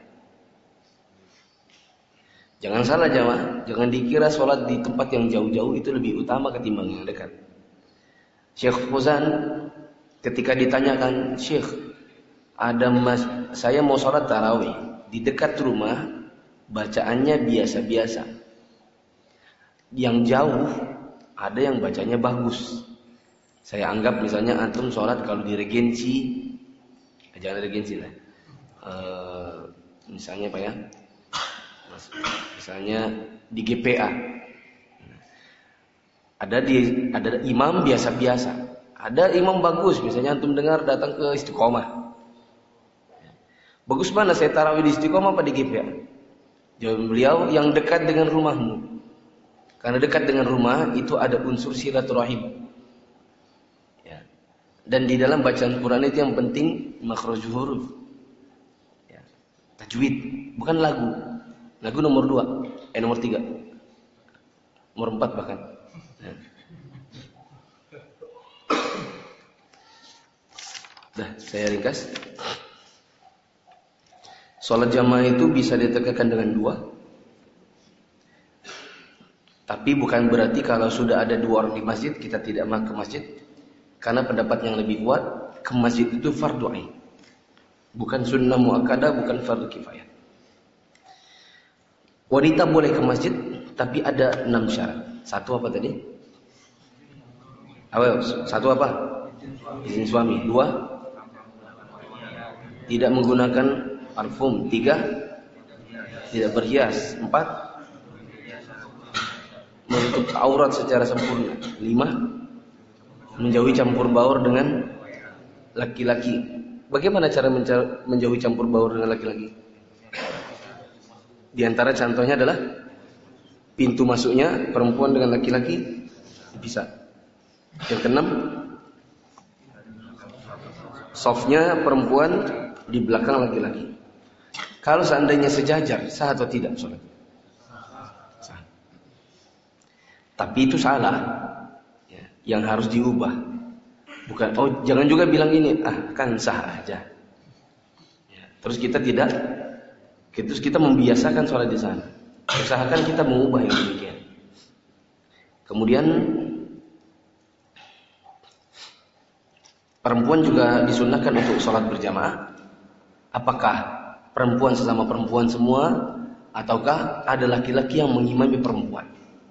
Jangan salah jamaah, jangan dikira sholat di tempat yang jauh-jauh itu lebih utama ketimbang yang dekat. Syekh Fauzan ketika ditanyakan, Syekh, ada mas, saya mau sholat tarawih di dekat rumah, bacaannya biasa-biasa. Yang jauh ada yang bacanya bagus. Saya anggap misalnya antum sholat kalau di Regensi, jangan Regensi lah. E, misalnya apa ya? Misalnya di G P A. Ada di ada imam biasa-biasa. Ada imam bagus, misalnya antum dengar datang ke Istiqomah. Bagus mana saya tarawih di Istiqomah apa di G P A? Jawab beliau, yang dekat dengan rumahmu. Karena dekat dengan rumah itu ada unsur silaturahim. Ya. Dan di dalam bacaan Quran itu yang penting makhrajul huruf. Ya. Tajwid, bukan lagu. Lagu nomor dua, eh nomor tiga, nomor empat bahkan. Ya. Dah, saya ringkas. Sholat jamaah itu bisa ditegakkan dengan dua. Tapi bukan berarti kalau sudah ada dua orang di masjid kita tidak ke masjid. Karena pendapat yang lebih kuat, ke masjid itu fardu ain. Bukan sunnah muakkadah, bukan fardu kifayah. Wanita boleh ke masjid, tapi ada enam syarat. Satu apa tadi? Awal, satu apa? Izin suami. Dua, tidak menggunakan parfum. Tiga, tidak berhias. Empat, menutup aurat secara sempurna. Lima, menjauhi campur baur dengan laki-laki. Bagaimana cara menjauhi campur baur dengan laki-laki? Di antara contohnya adalah pintu masuknya perempuan dengan laki-laki bisa. Yang keenam, softnya perempuan di belakang laki-laki. Kalau seandainya sejajar, sah atau tidak sholat? Sah. Tapi itu salah. Ya, yang harus diubah. Bukan, oh jangan juga bilang ini, ah kan sah aja. Ya, terus kita tidak, terus kita membiasakan sholat di sana. Usahakan kita mengubah yang demikian. Kemudian perempuan juga disunnahkan untuk sholat berjamaah. Apakah perempuan sesama perempuan semua, ataukah ada laki-laki yang mengimami perempuan?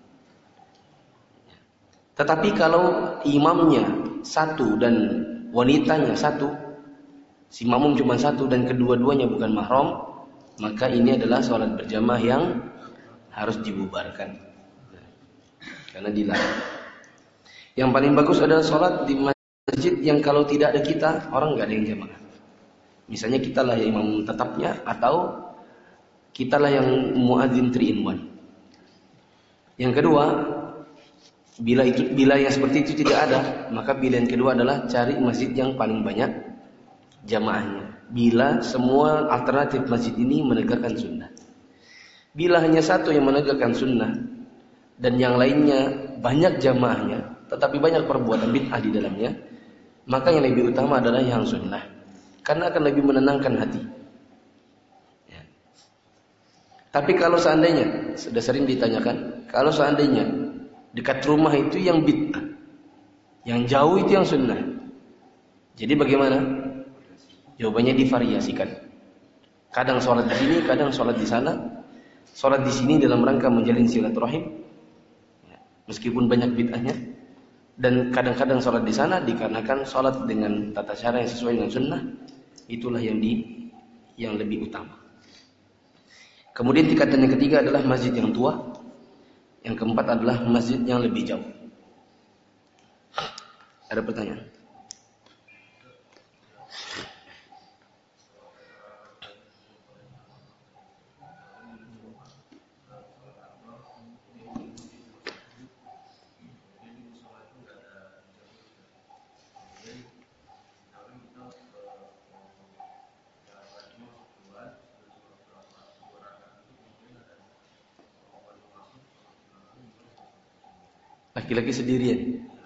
Tetapi kalau imamnya satu dan wanitanya satu, si makmum cuma satu dan kedua-duanya bukan mahram, maka ini adalah sholat berjamaah yang harus dibubarkan, karena dilarang. Yang paling bagus adalah sholat di masjid yang kalau tidak ada kita, orang nggak ada yang jamaah. Misalnya kitalah yang imam tetapnya, atau kitalah yang muadzin three in one. Yang kedua, bila itu bila yang seperti itu tidak ada, maka pilihan kedua adalah cari masjid yang paling banyak jamaahnya. Bila semua alternatif masjid ini menegakkan sunnah. Bila hanya satu yang menegakkan sunnah dan yang lainnya banyak jamaahnya, tetapi banyak perbuatan bid'ah di dalamnya, maka yang lebih utama adalah yang sunnah, karena akan lebih menenangkan hati. Ya. Tapi kalau seandainya, sudah sering ditanyakan, kalau seandainya dekat rumah itu yang bid'ah, yang jauh itu yang sunnah, jadi bagaimana? Jawabannya divariasikan. Kadang sholat di sini, kadang sholat di sana. Sholat di sini dalam rangka menjalin silaturahim, ya, meskipun banyak bid'ahnya. Dan kadang-kadang sholat di sana dikarenakan sholat dengan tata cara yang sesuai dengan sunnah. Itulah yang di yang lebih utama. Kemudian tingkatan yang ketiga adalah masjid yang tua. Yang keempat adalah masjid yang lebih jauh. Ada pertanyaan? Laki-laki sendirian.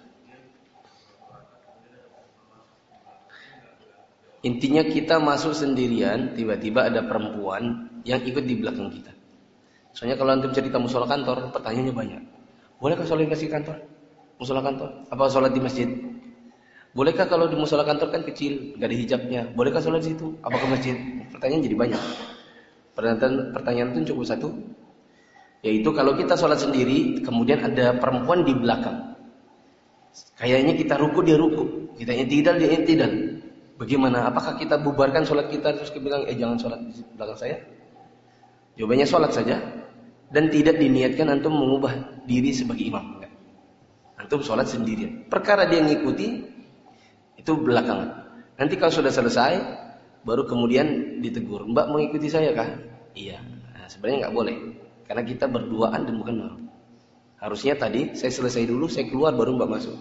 Intinya kita masuk sendirian, tiba-tiba ada perempuan yang ikut di belakang kita. Soalnya kalau antum cerita musola kantor, pertanyaannya banyak. Bolehkah sholat di kantor? Musola kantor? Apa sholat di masjid? Bolehkah kalau di musola kantor kan kecil, gak ada hijabnya? Bolehkah sholat di situ? Apa ke masjid? Pertanyaan jadi banyak. Pertanyaan, pertanyaan itu cukup satu. Yaitu kalau kita sholat sendiri, kemudian ada perempuan di belakang. Kayaknya kita ruku, dia ruku. Kita i'tidal, dia i'tidal. Bagaimana? Apakah kita bubarkan sholat kita terus kita bilang, eh jangan sholat di belakang saya? Jawabannya sholat saja. Dan tidak diniatkan antum mengubah diri sebagai imam. Antum sholat sendirian. Perkara dia ngikuti, itu belakangan. Nanti kalau sudah selesai, baru kemudian ditegur. Mbak mau ikuti saya kah? Iya. Nah, sebenarnya nggak boleh. Karena kita berduaan dan bukan mahram. Harusnya tadi saya selesai dulu, saya keluar baru mbak masuk.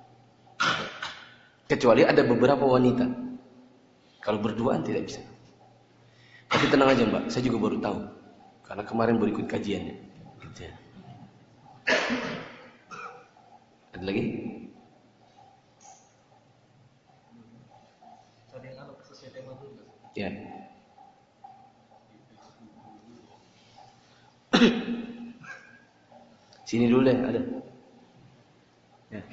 Kecuali ada beberapa wanita. Kalau berduaan tidak bisa. Tapi tenang aja mbak, saya juga baru tahu. Karena kemarin baru ikut kajiannya. Gitu ya. Ada lagi? Ya. Sini dulu deh, ada. Ya.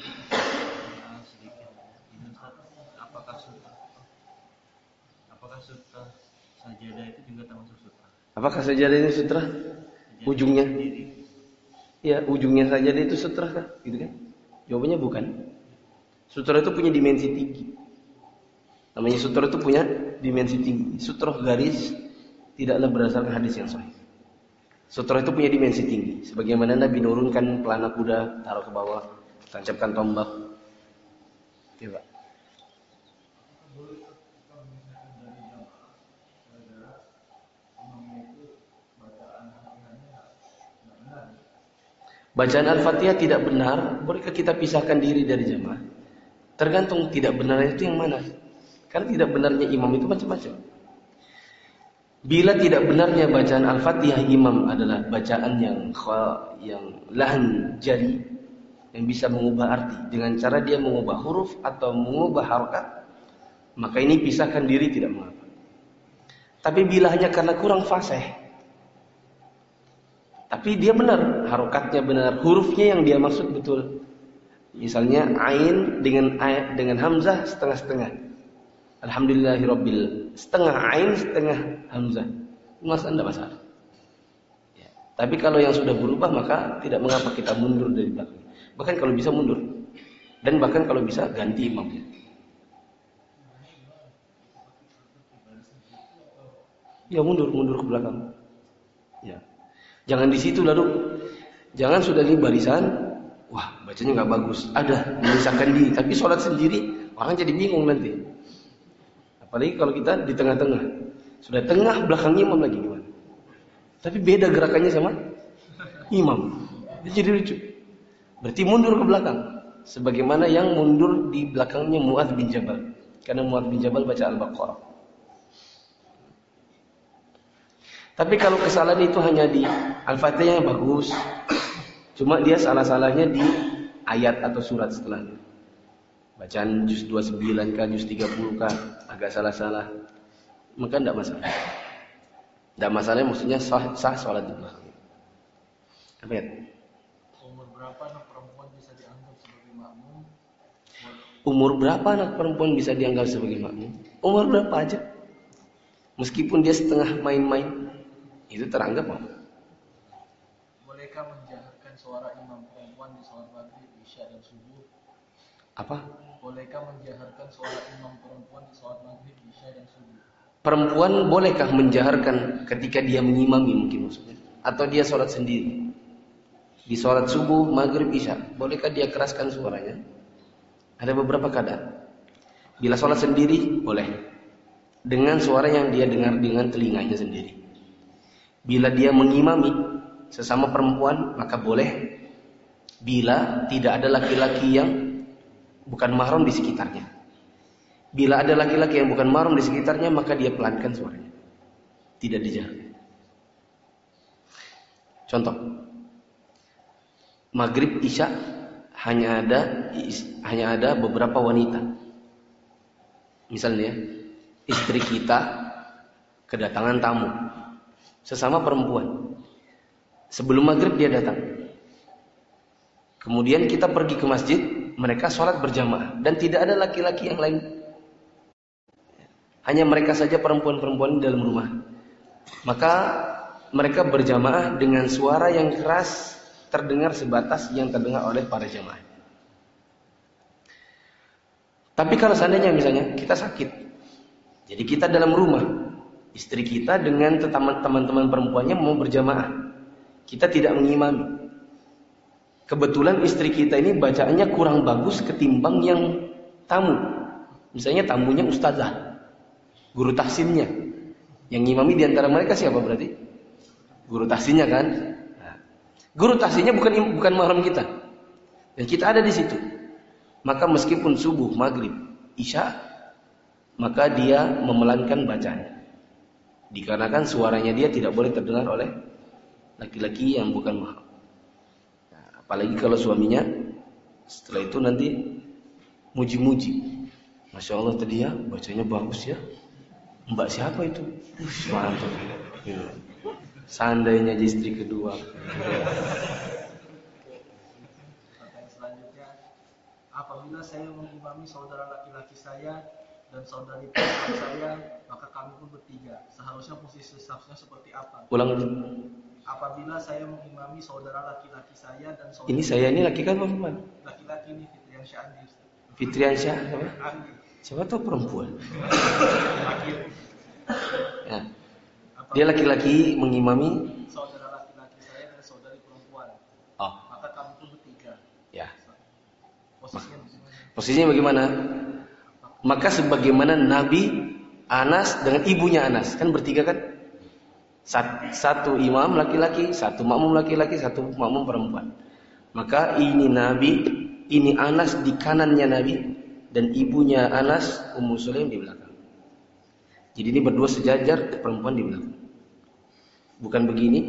Apakah sutra? Apakah sutra sajadah itu juga termasuk sutra? Apakah sajadah itu sutra? Ujungnya? Ya, ujungnya sajadah itu sutra kah? Gitu kan? Jawabannya bukan. Sutra itu punya dimensi tinggi. Namanya sutra itu punya dimensi tinggi. Sutra garis tidaklah berdasarkan hadis yang sahih. Sutra itu punya dimensi tinggi. Sebagaimana Nabi nurunkan pelana kuda, taruh ke bawah, tancapkan tombak. Ya, Pak. Bacaan Al-Fatihah tidak benar, bolehkah kita pisahkan diri dari jamaah? Tergantung tidak benarnya itu yang mana. Karena tidak benarnya imam itu macam-macam. Bila tidak benarnya bacaan Al-Fatihah imam adalah bacaan yang yang lahan jari, yang bisa mengubah arti dengan cara dia mengubah huruf atau mengubah harokat, maka ini pisahkan diri tidak mengapa. Tapi bila hanya karena kurang fasih, tapi dia benar, harokatnya benar, hurufnya yang dia maksud betul. Misalnya ain dengan a, dengan hamzah setengah-setengah. Alhamdulillahirabbil, setengah ain setengah hamzah. Masalah enggak masalah. Ya. Tapi kalau yang sudah berubah maka tidak mengapa kita mundur dari belakang. Bahkan kalau bisa mundur. Dan bahkan kalau bisa ganti imamnya. Ya mundur, mundur ke belakang. Ya. Jangan di situ lalu. Jangan sudah di barisan, wah bacanya nggak bagus. Ada menyisahkan diri, tapi sholat sendiri orang jadi bingung nanti. Apalagi kalau kita di tengah-tengah, sudah tengah belakangnya imam lagi gimana? Tapi beda gerakannya sama imam, jadi lucu. Berarti mundur ke belakang, sebagaimana yang mundur di belakangnya Muadz bin Jabal, karena Muadz bin Jabal baca Al-Baqarah. Tapi kalau kesalahan itu hanya di Al-Fatihah yang bagus, cuma dia salah-salahnya di ayat atau surat setelahnya. Bacaan juz dua puluh sembilan kah, juz tiga puluh kah, agak salah-salah, maka tidak masalah. Tidak masalah maksudnya sah, sah sholat di belakang. Apa ya? Umur berapa anak perempuan bisa dianggap sebagai makmum? Umur berapa anak perempuan bisa dianggap sebagai makmum? Umur berapa aja. Meskipun dia setengah main-main, itu teranggap makmum. Bolehkah menjaharkan suara imam perempuan di sholat maghrib, isya dan subuh? Apa? Bolehkah menjaharkan suara imam perempuan di sholat maghrib, isya dan subuh? Perempuan bolehkah menjaharkan ketika dia mengimami mungkin maksudnya? Atau dia sholat sendiri? Di sholat subuh, maghrib, isya, bolehkah dia keraskan suaranya? Ada beberapa keadaan. Bila sholat sendiri, boleh. Dengan suara yang dia dengar dengan telinganya sendiri. Bila dia mengimami sesama perempuan, maka boleh. Bila tidak ada laki-laki yang bukan mahram di sekitarnya. Bila ada laki-laki yang bukan mahram di sekitarnya, maka dia pelankan suaranya. Tidak dijaharkan. Contoh. Maghrib, isya hanya ada hanya ada beberapa wanita. Misalnya, istri kita kedatangan tamu. Sesama perempuan. Sebelum maghrib dia datang. Kemudian kita pergi ke masjid, mereka sholat berjamaah dan tidak ada laki-laki yang lain. Hanya mereka saja perempuan-perempuan di dalam rumah. Maka mereka berjamaah dengan suara yang keras, terdengar sebatas yang terdengar oleh para jamaah. Tapi kalau seandainya misalnya kita sakit, jadi kita dalam rumah, istri kita dengan teman-teman perempuannya mau berjamaah, kita tidak mengimami. Kebetulan istri kita ini bacaannya kurang bagus ketimbang yang tamu. Misalnya tamunya ustazah, guru tahsinnya. Yang ngimami di antara mereka siapa berarti? Guru tahsinnya kan? Nah, guru tahsinnya bukan bukan mahram kita. Dan kita ada di situ. Maka meskipun subuh, maghrib, isya, maka dia memelankan bacanya. Dikarenakan suaranya dia tidak boleh terdengar oleh laki-laki yang bukan mahram. Apalagi kalau suaminya setelah itu nanti muji-muji. Masya Allah tadi ya bacanya bagus ya. Mbak siapa itu? Mantap. Ya. Seandainya jadi istri kedua. Pertanyaan selanjutnya, apabila saya mengimami saudara laki-laki saya dan saudari perempuan saya, maka kami pun bertiga. Seharusnya posisi safnya seperti apa? Ulang lagi. Apabila saya mengimami saudara laki-laki saya dan saudara ini saya ini laki kan perempuan? Laki-laki ini Fitriansyah Andi. Fitriansyah apa? Andi. Siapa tahu perempuan? Laki. Ya. Dia laki-laki mengimami saudara laki-laki saya dan saudari perempuan. Oh. Maka kami pun bertiga. Ya. Posisinya bagaimana? Posisinya bagaimana? Maka sebagaimana Nabi Anas dengan ibunya Anas kan bertiga kan? Satu imam laki-laki, satu makmum laki-laki, satu makmum perempuan. Maka ini Nabi, ini Anas di kanannya Nabi, dan ibunya Anas, Ummu Sulaim di belakang. Jadi ini berdua sejajar, perempuan di belakang. Bukan begini,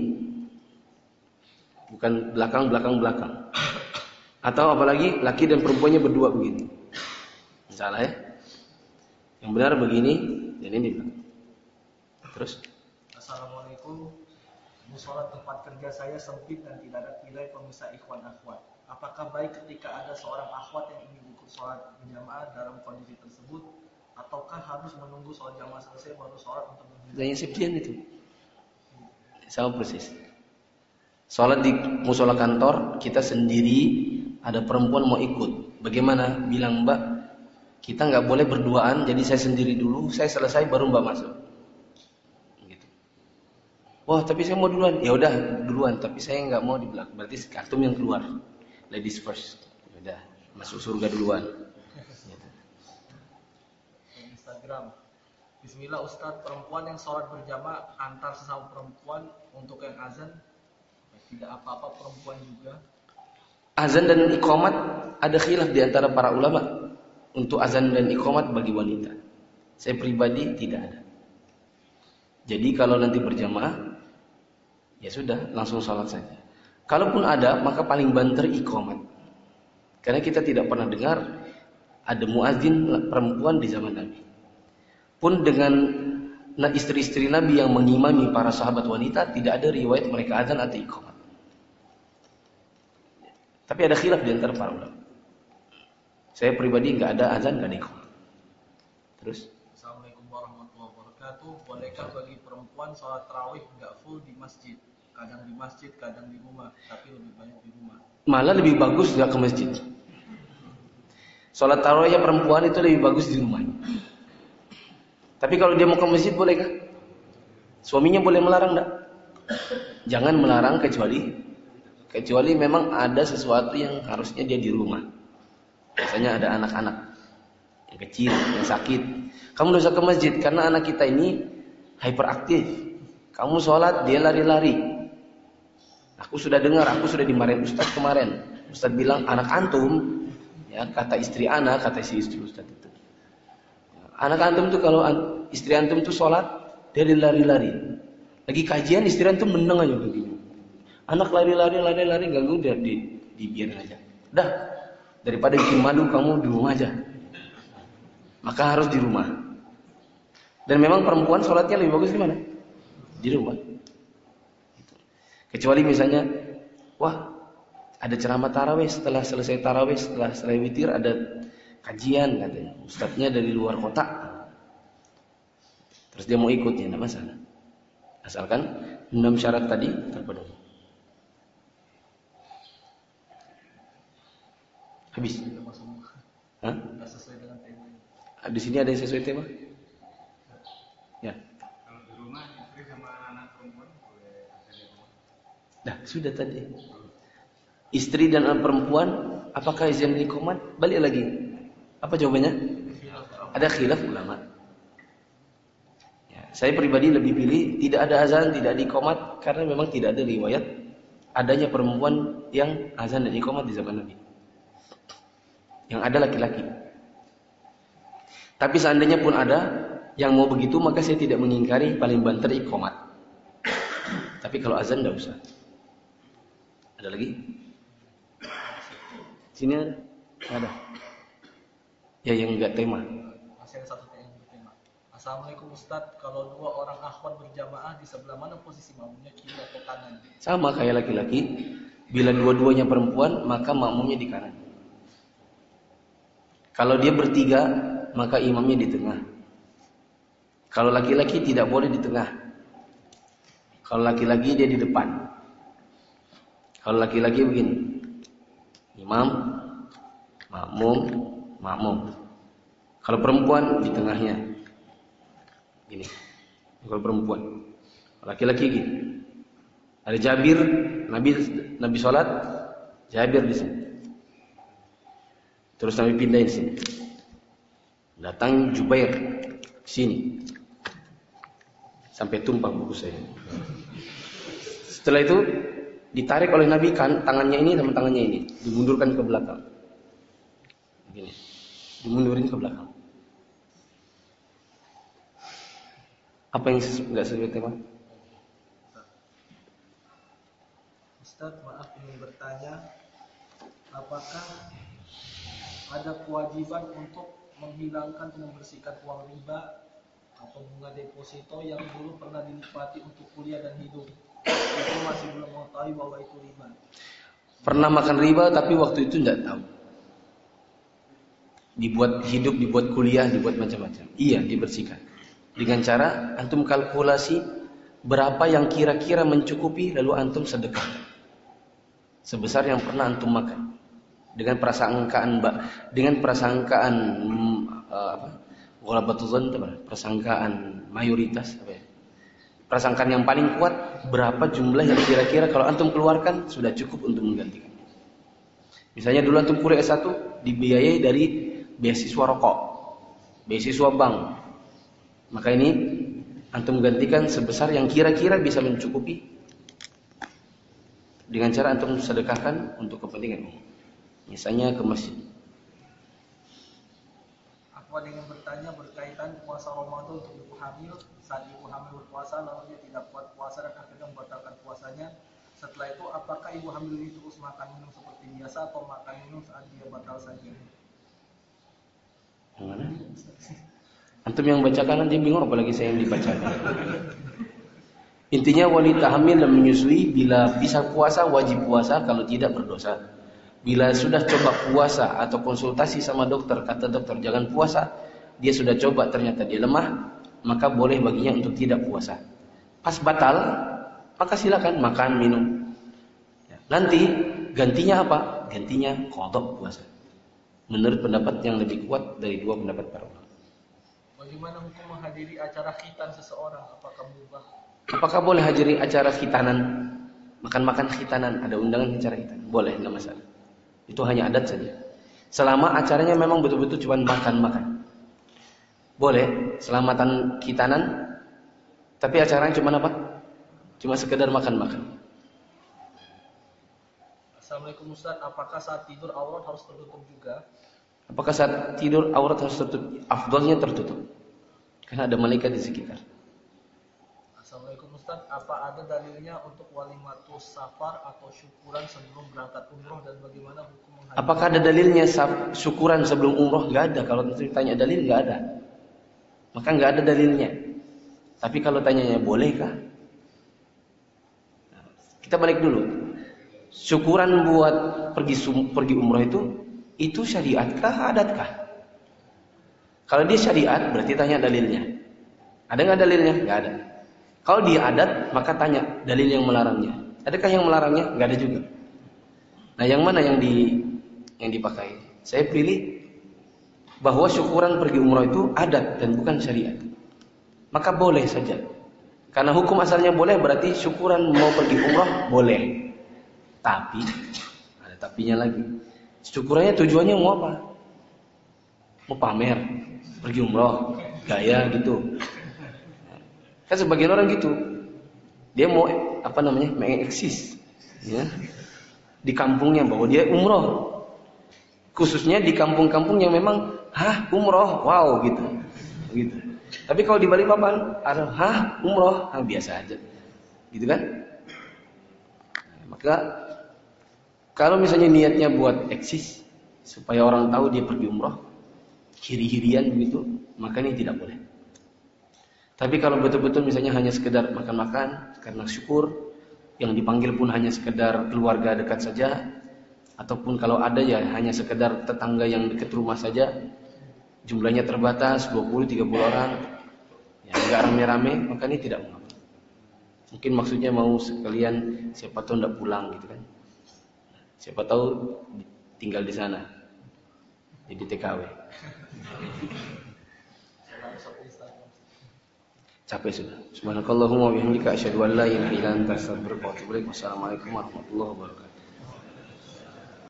bukan belakang, belakang, belakang. Atau apalagi laki dan perempuannya berdua begini. Salah ya? Yang benar begini dan ini di belakang. Terus? Assalamualaikum. Musola tempat kerja saya sempit dan tidak ada tirai pemisah ikhwan akhwat. Apakah baik ketika ada seorang akhwat yang ingin ikut sholat berjamaah dalam kondisi tersebut, ataukah harus menunggu sholat jamaah selesai baru sholat untuk menghindari? Tanya Septian itu. Sama persis. Sholat di musola kantor, kita sendiri, ada perempuan mau ikut. Bagaimana? Bilang, Mbak, kita nggak boleh berduaan, jadi saya sendiri dulu, saya selesai baru Mbak masuk. Gitu. Wah, tapi saya mau duluan. Ya udah duluan, tapi saya nggak mau di belakang. Berarti kartum yang keluar. Ladies first. Ya udah, masuk surga duluan. Gitu. Instagram. Bismillah Ustadz, perempuan yang sholat berjamaah antar sesama perempuan untuk yang azan tidak apa-apa perempuan juga. Azan dan iqamat ada khilaf di antara para ulama untuk azan dan iqamat bagi wanita. Saya pribadi tidak ada. Jadi kalau nanti berjamaah, ya sudah langsung sholat saja. Kalaupun ada, maka paling banter iqamat. Karena kita tidak pernah dengar ada muadzin perempuan di zaman Nabi. Pun dengan istri-istri Nabi yang mengimami para sahabat wanita, tidak ada riwayat mereka azan atau iqamat. Tapi ada khilaf di antara para ulama. Saya pribadi nggak ada azan, nggak ada iqamat. Terus? Assalamualaikum warahmatullahi wabarakatuh. Bolehkah bagi perempuan sholat tarawih nggak full di masjid? Kadang di masjid, kadang di rumah, tapi lebih banyak di rumah. Malah lebih bagus nggak ke masjid. Sholat tarawihnya perempuan itu lebih bagus di rumah. Tapi kalau dia mau ke masjid bolehkah? Suaminya boleh melarang enggak? Jangan melarang kecuali kecuali memang ada sesuatu yang harusnya dia di rumah. Biasanya ada anak-anak yang kecil, yang sakit. Kamu tidak usah ke masjid karena anak kita ini hyperaktif. Kamu sholat, dia lari-lari. Aku sudah dengar, aku sudah dimarahin Ustaz kemarin. Ustaz bilang anak antum, ya kata istri anak, kata si istri Ustaz itu. Anak antum tuh kalau istri antum tuh sholat, dia lari-lari. Lagi kajian istri antum meneng aja begini. Anak lari-lari, lari-lari ganggu dia di, dibiarin aja. Dah, daripada bikin malu kamu di rumah aja. Maka harus di rumah. Dan memang perempuan sholatnya lebih bagus di mana? Di rumah. Kecuali misalnya, wah ada ceramah tarawih, setelah selesai tarawih, setelah selesai witir ada kajian katanya. Ustadznya dari luar kota. Terus dia mau ikut, ya tidak masalah. Asalkan enam syarat tadi terpenuhi. Habis. Hah? Sesuai dengan tema. Di sini ada yang sesuai tema? Ya. Kalau di rumah istri sama anak perempuan boleh ada di rumah. Dah, sudah tadi. Istri dan anak perempuan, apakah izin iqamat? Balik lagi. Apa jawabannya? Ada khilaf ulama. Ya, saya pribadi lebih pilih tidak ada azan, tidak ada iqamat karena memang tidak ada riwayat adanya perempuan yang azan dan iqamat di zaman Nabi. Yang ada laki-laki. Tapi seandainya pun ada yang mau begitu, maka saya tidak mengingkari, paling banter iqamat. Tapi kalau azan tidak usah. Ada lagi? Sini ada? Nggak ada. Ya yang enggak tema. Masih ada satu yang bertema. Assalamualaikum Ustadz, kalau dua orang akhwat berjamaah di sebelah mana posisi makmumnya, kiri atau kanan? Sama kayak laki-laki. Bila dua-duanya perempuan, maka makmumnya di kanan. Kalau dia bertiga, maka imamnya di tengah. Kalau laki-laki tidak boleh di tengah. Kalau laki-laki dia di depan. Kalau laki-laki begini. Imam, makmum, makmum. Kalau perempuan di tengahnya. Gini. Kalau perempuan. Laki-laki gini. Ada Jabir, Nabi Nabi salat, Jabir di sini. Terus Nabi pindahin sini. Datang Jubair sini. Sampai tumpah buku saya. Setelah itu ditarik oleh Nabi kan tangannya ini sama tangannya ini, dimundurkan ke belakang. Begini. Dimundurin ke belakang. Apa yang enggak sesuai tema? Ustaz, maaf ingin bertanya, apakah ada kewajiban untuk menghilangkan dan membersihkan uang riba atau bunga deposito yang dulu pernah dinikmati untuk kuliah dan hidup? Itu masih belum mengetahui bahwa itu riba. Pernah makan riba tapi waktu itu tidak tahu. Dibuat hidup, dibuat kuliah, dibuat macam-macam. Iya, dibersihkan. Dengan cara antum kalkulasi berapa yang kira-kira mencukupi, lalu antum sedekah sebesar yang pernah antum makan. Dengan prasangkaan mbak, dengan prasangkaan uh, apa? Ghalabatuzan, prasangkaan mayoritas apa ya? Prasangkaan yang paling kuat, berapa jumlah yang kira-kira kalau antum keluarkan sudah cukup untuk menggantikan. Misalnya dulu antum kuliah S satu dibiayai dari beasiswa rokok, beasiswa bank. Maka ini antum gantikan sebesar yang kira-kira bisa mencukupi dengan cara antum sedekahkan untuk kepentingan umum. Misalnya ke masjid. Aku ada yang bertanya berkaitan puasa Ramadan untuk ibu hamil. Saat ibu hamil berpuasa lalu dia tidak kuat puasa dan akhirnya membatalkan puasanya. Setelah itu apakah ibu hamil ini terus makan minum seperti biasa atau makan minum saat dia batal saja? Mana? Antum yang bacakan nanti bingung apalagi saya yang dibacakan. Intinya wanita hamil dan menyusui bila bisa puasa wajib puasa, kalau tidak berdosa. Bila sudah coba puasa atau konsultasi sama dokter, kata dokter jangan puasa, dia sudah coba ternyata dia lemah, maka boleh baginya untuk tidak puasa. Pas batal, maka silakan makan minum. Nanti gantinya apa? Gantinya qada puasa. Menurut pendapat yang lebih kuat dari dua pendapat para ulama. Bagaimana hukum menghadiri acara khitan seseorang? Apakah berubah? Apakah boleh hadiri acara khitanan? Makan-makan khitanan, ada undangan acara khitanan. Boleh, enggak masalah. Itu hanya adat saja. Selama acaranya memang betul-betul cuma makan-makan. Boleh, selamatan khitanan. Tapi acaranya cuma apa? Cuma sekedar makan-makan. Assalamualaikum Ustaz, apakah saat tidur aurat harus tertutup juga? Apakah saat tidur aurat harus tertutup? Afdalnya tertutup. Karena ada malaikat di sekitar. Assalamualaikum Ustaz, apa ada dalilnya untuk walimatus safar atau syukuran sebelum berangkat umroh dan bagaimana hukum menghadiri? Apakah ada dalilnya syukuran sebelum umroh? Gak ada. Kalau tanya dalil gak ada. Maka gak ada dalilnya. Tapi kalau tanyanya bolehkah? Kita balik dulu. Syukuran buat pergi pergi umroh itu itu syariatkah, adatkah? Kalau dia syariat berarti tanya dalilnya. Ada nggak dalilnya? Nggak ada. Kalau dia adat maka tanya dalil yang melarangnya. Adakah yang melarangnya? Nggak ada juga. Nah yang mana yang di yang dipakai? Saya pilih bahwa syukuran pergi umroh itu adat dan bukan syariat. Maka boleh saja. Karena hukum asalnya boleh berarti syukuran mau pergi umroh boleh. Tapi ada tapinya lagi. Syukurannya tujuannya mau apa? Mau pamer, pergi umroh, gaya gitu. Kan sebagian orang gitu. Dia mau apa namanya? mengeksis ya. Di kampungnya bahwa dia umroh. Khususnya di kampung-kampung yang memang hah umroh, wow gitu. Gitu. Tapi kalau di Balikpapan ada hah umroh, hah biasa aja. Gitu kan? Maka kalau misalnya niatnya buat eksis supaya orang tahu dia pergi umroh, hiri-hirian begitu, maka ini tidak boleh. Tapi kalau betul-betul misalnya hanya sekedar makan-makan karena syukur, yang dipanggil pun hanya sekedar keluarga dekat saja, ataupun kalau ada ya hanya sekedar tetangga yang dekat rumah saja, jumlahnya terbatas dua puluh tiga puluh orang, ya enggak rame-rame, maka ini tidak mengapa. Mungkin maksudnya mau sekalian siapa tahu enggak pulang gitu kan. Siapa tahu tinggal di sana. Jadi T K W. Capek sudah. Subhanakallahumma wa bihamdika asyhadu an la ilaha illa anta astaghfiruka wa atubu ilaik. Wassalamualaikum warahmatullahi wabarakatuh.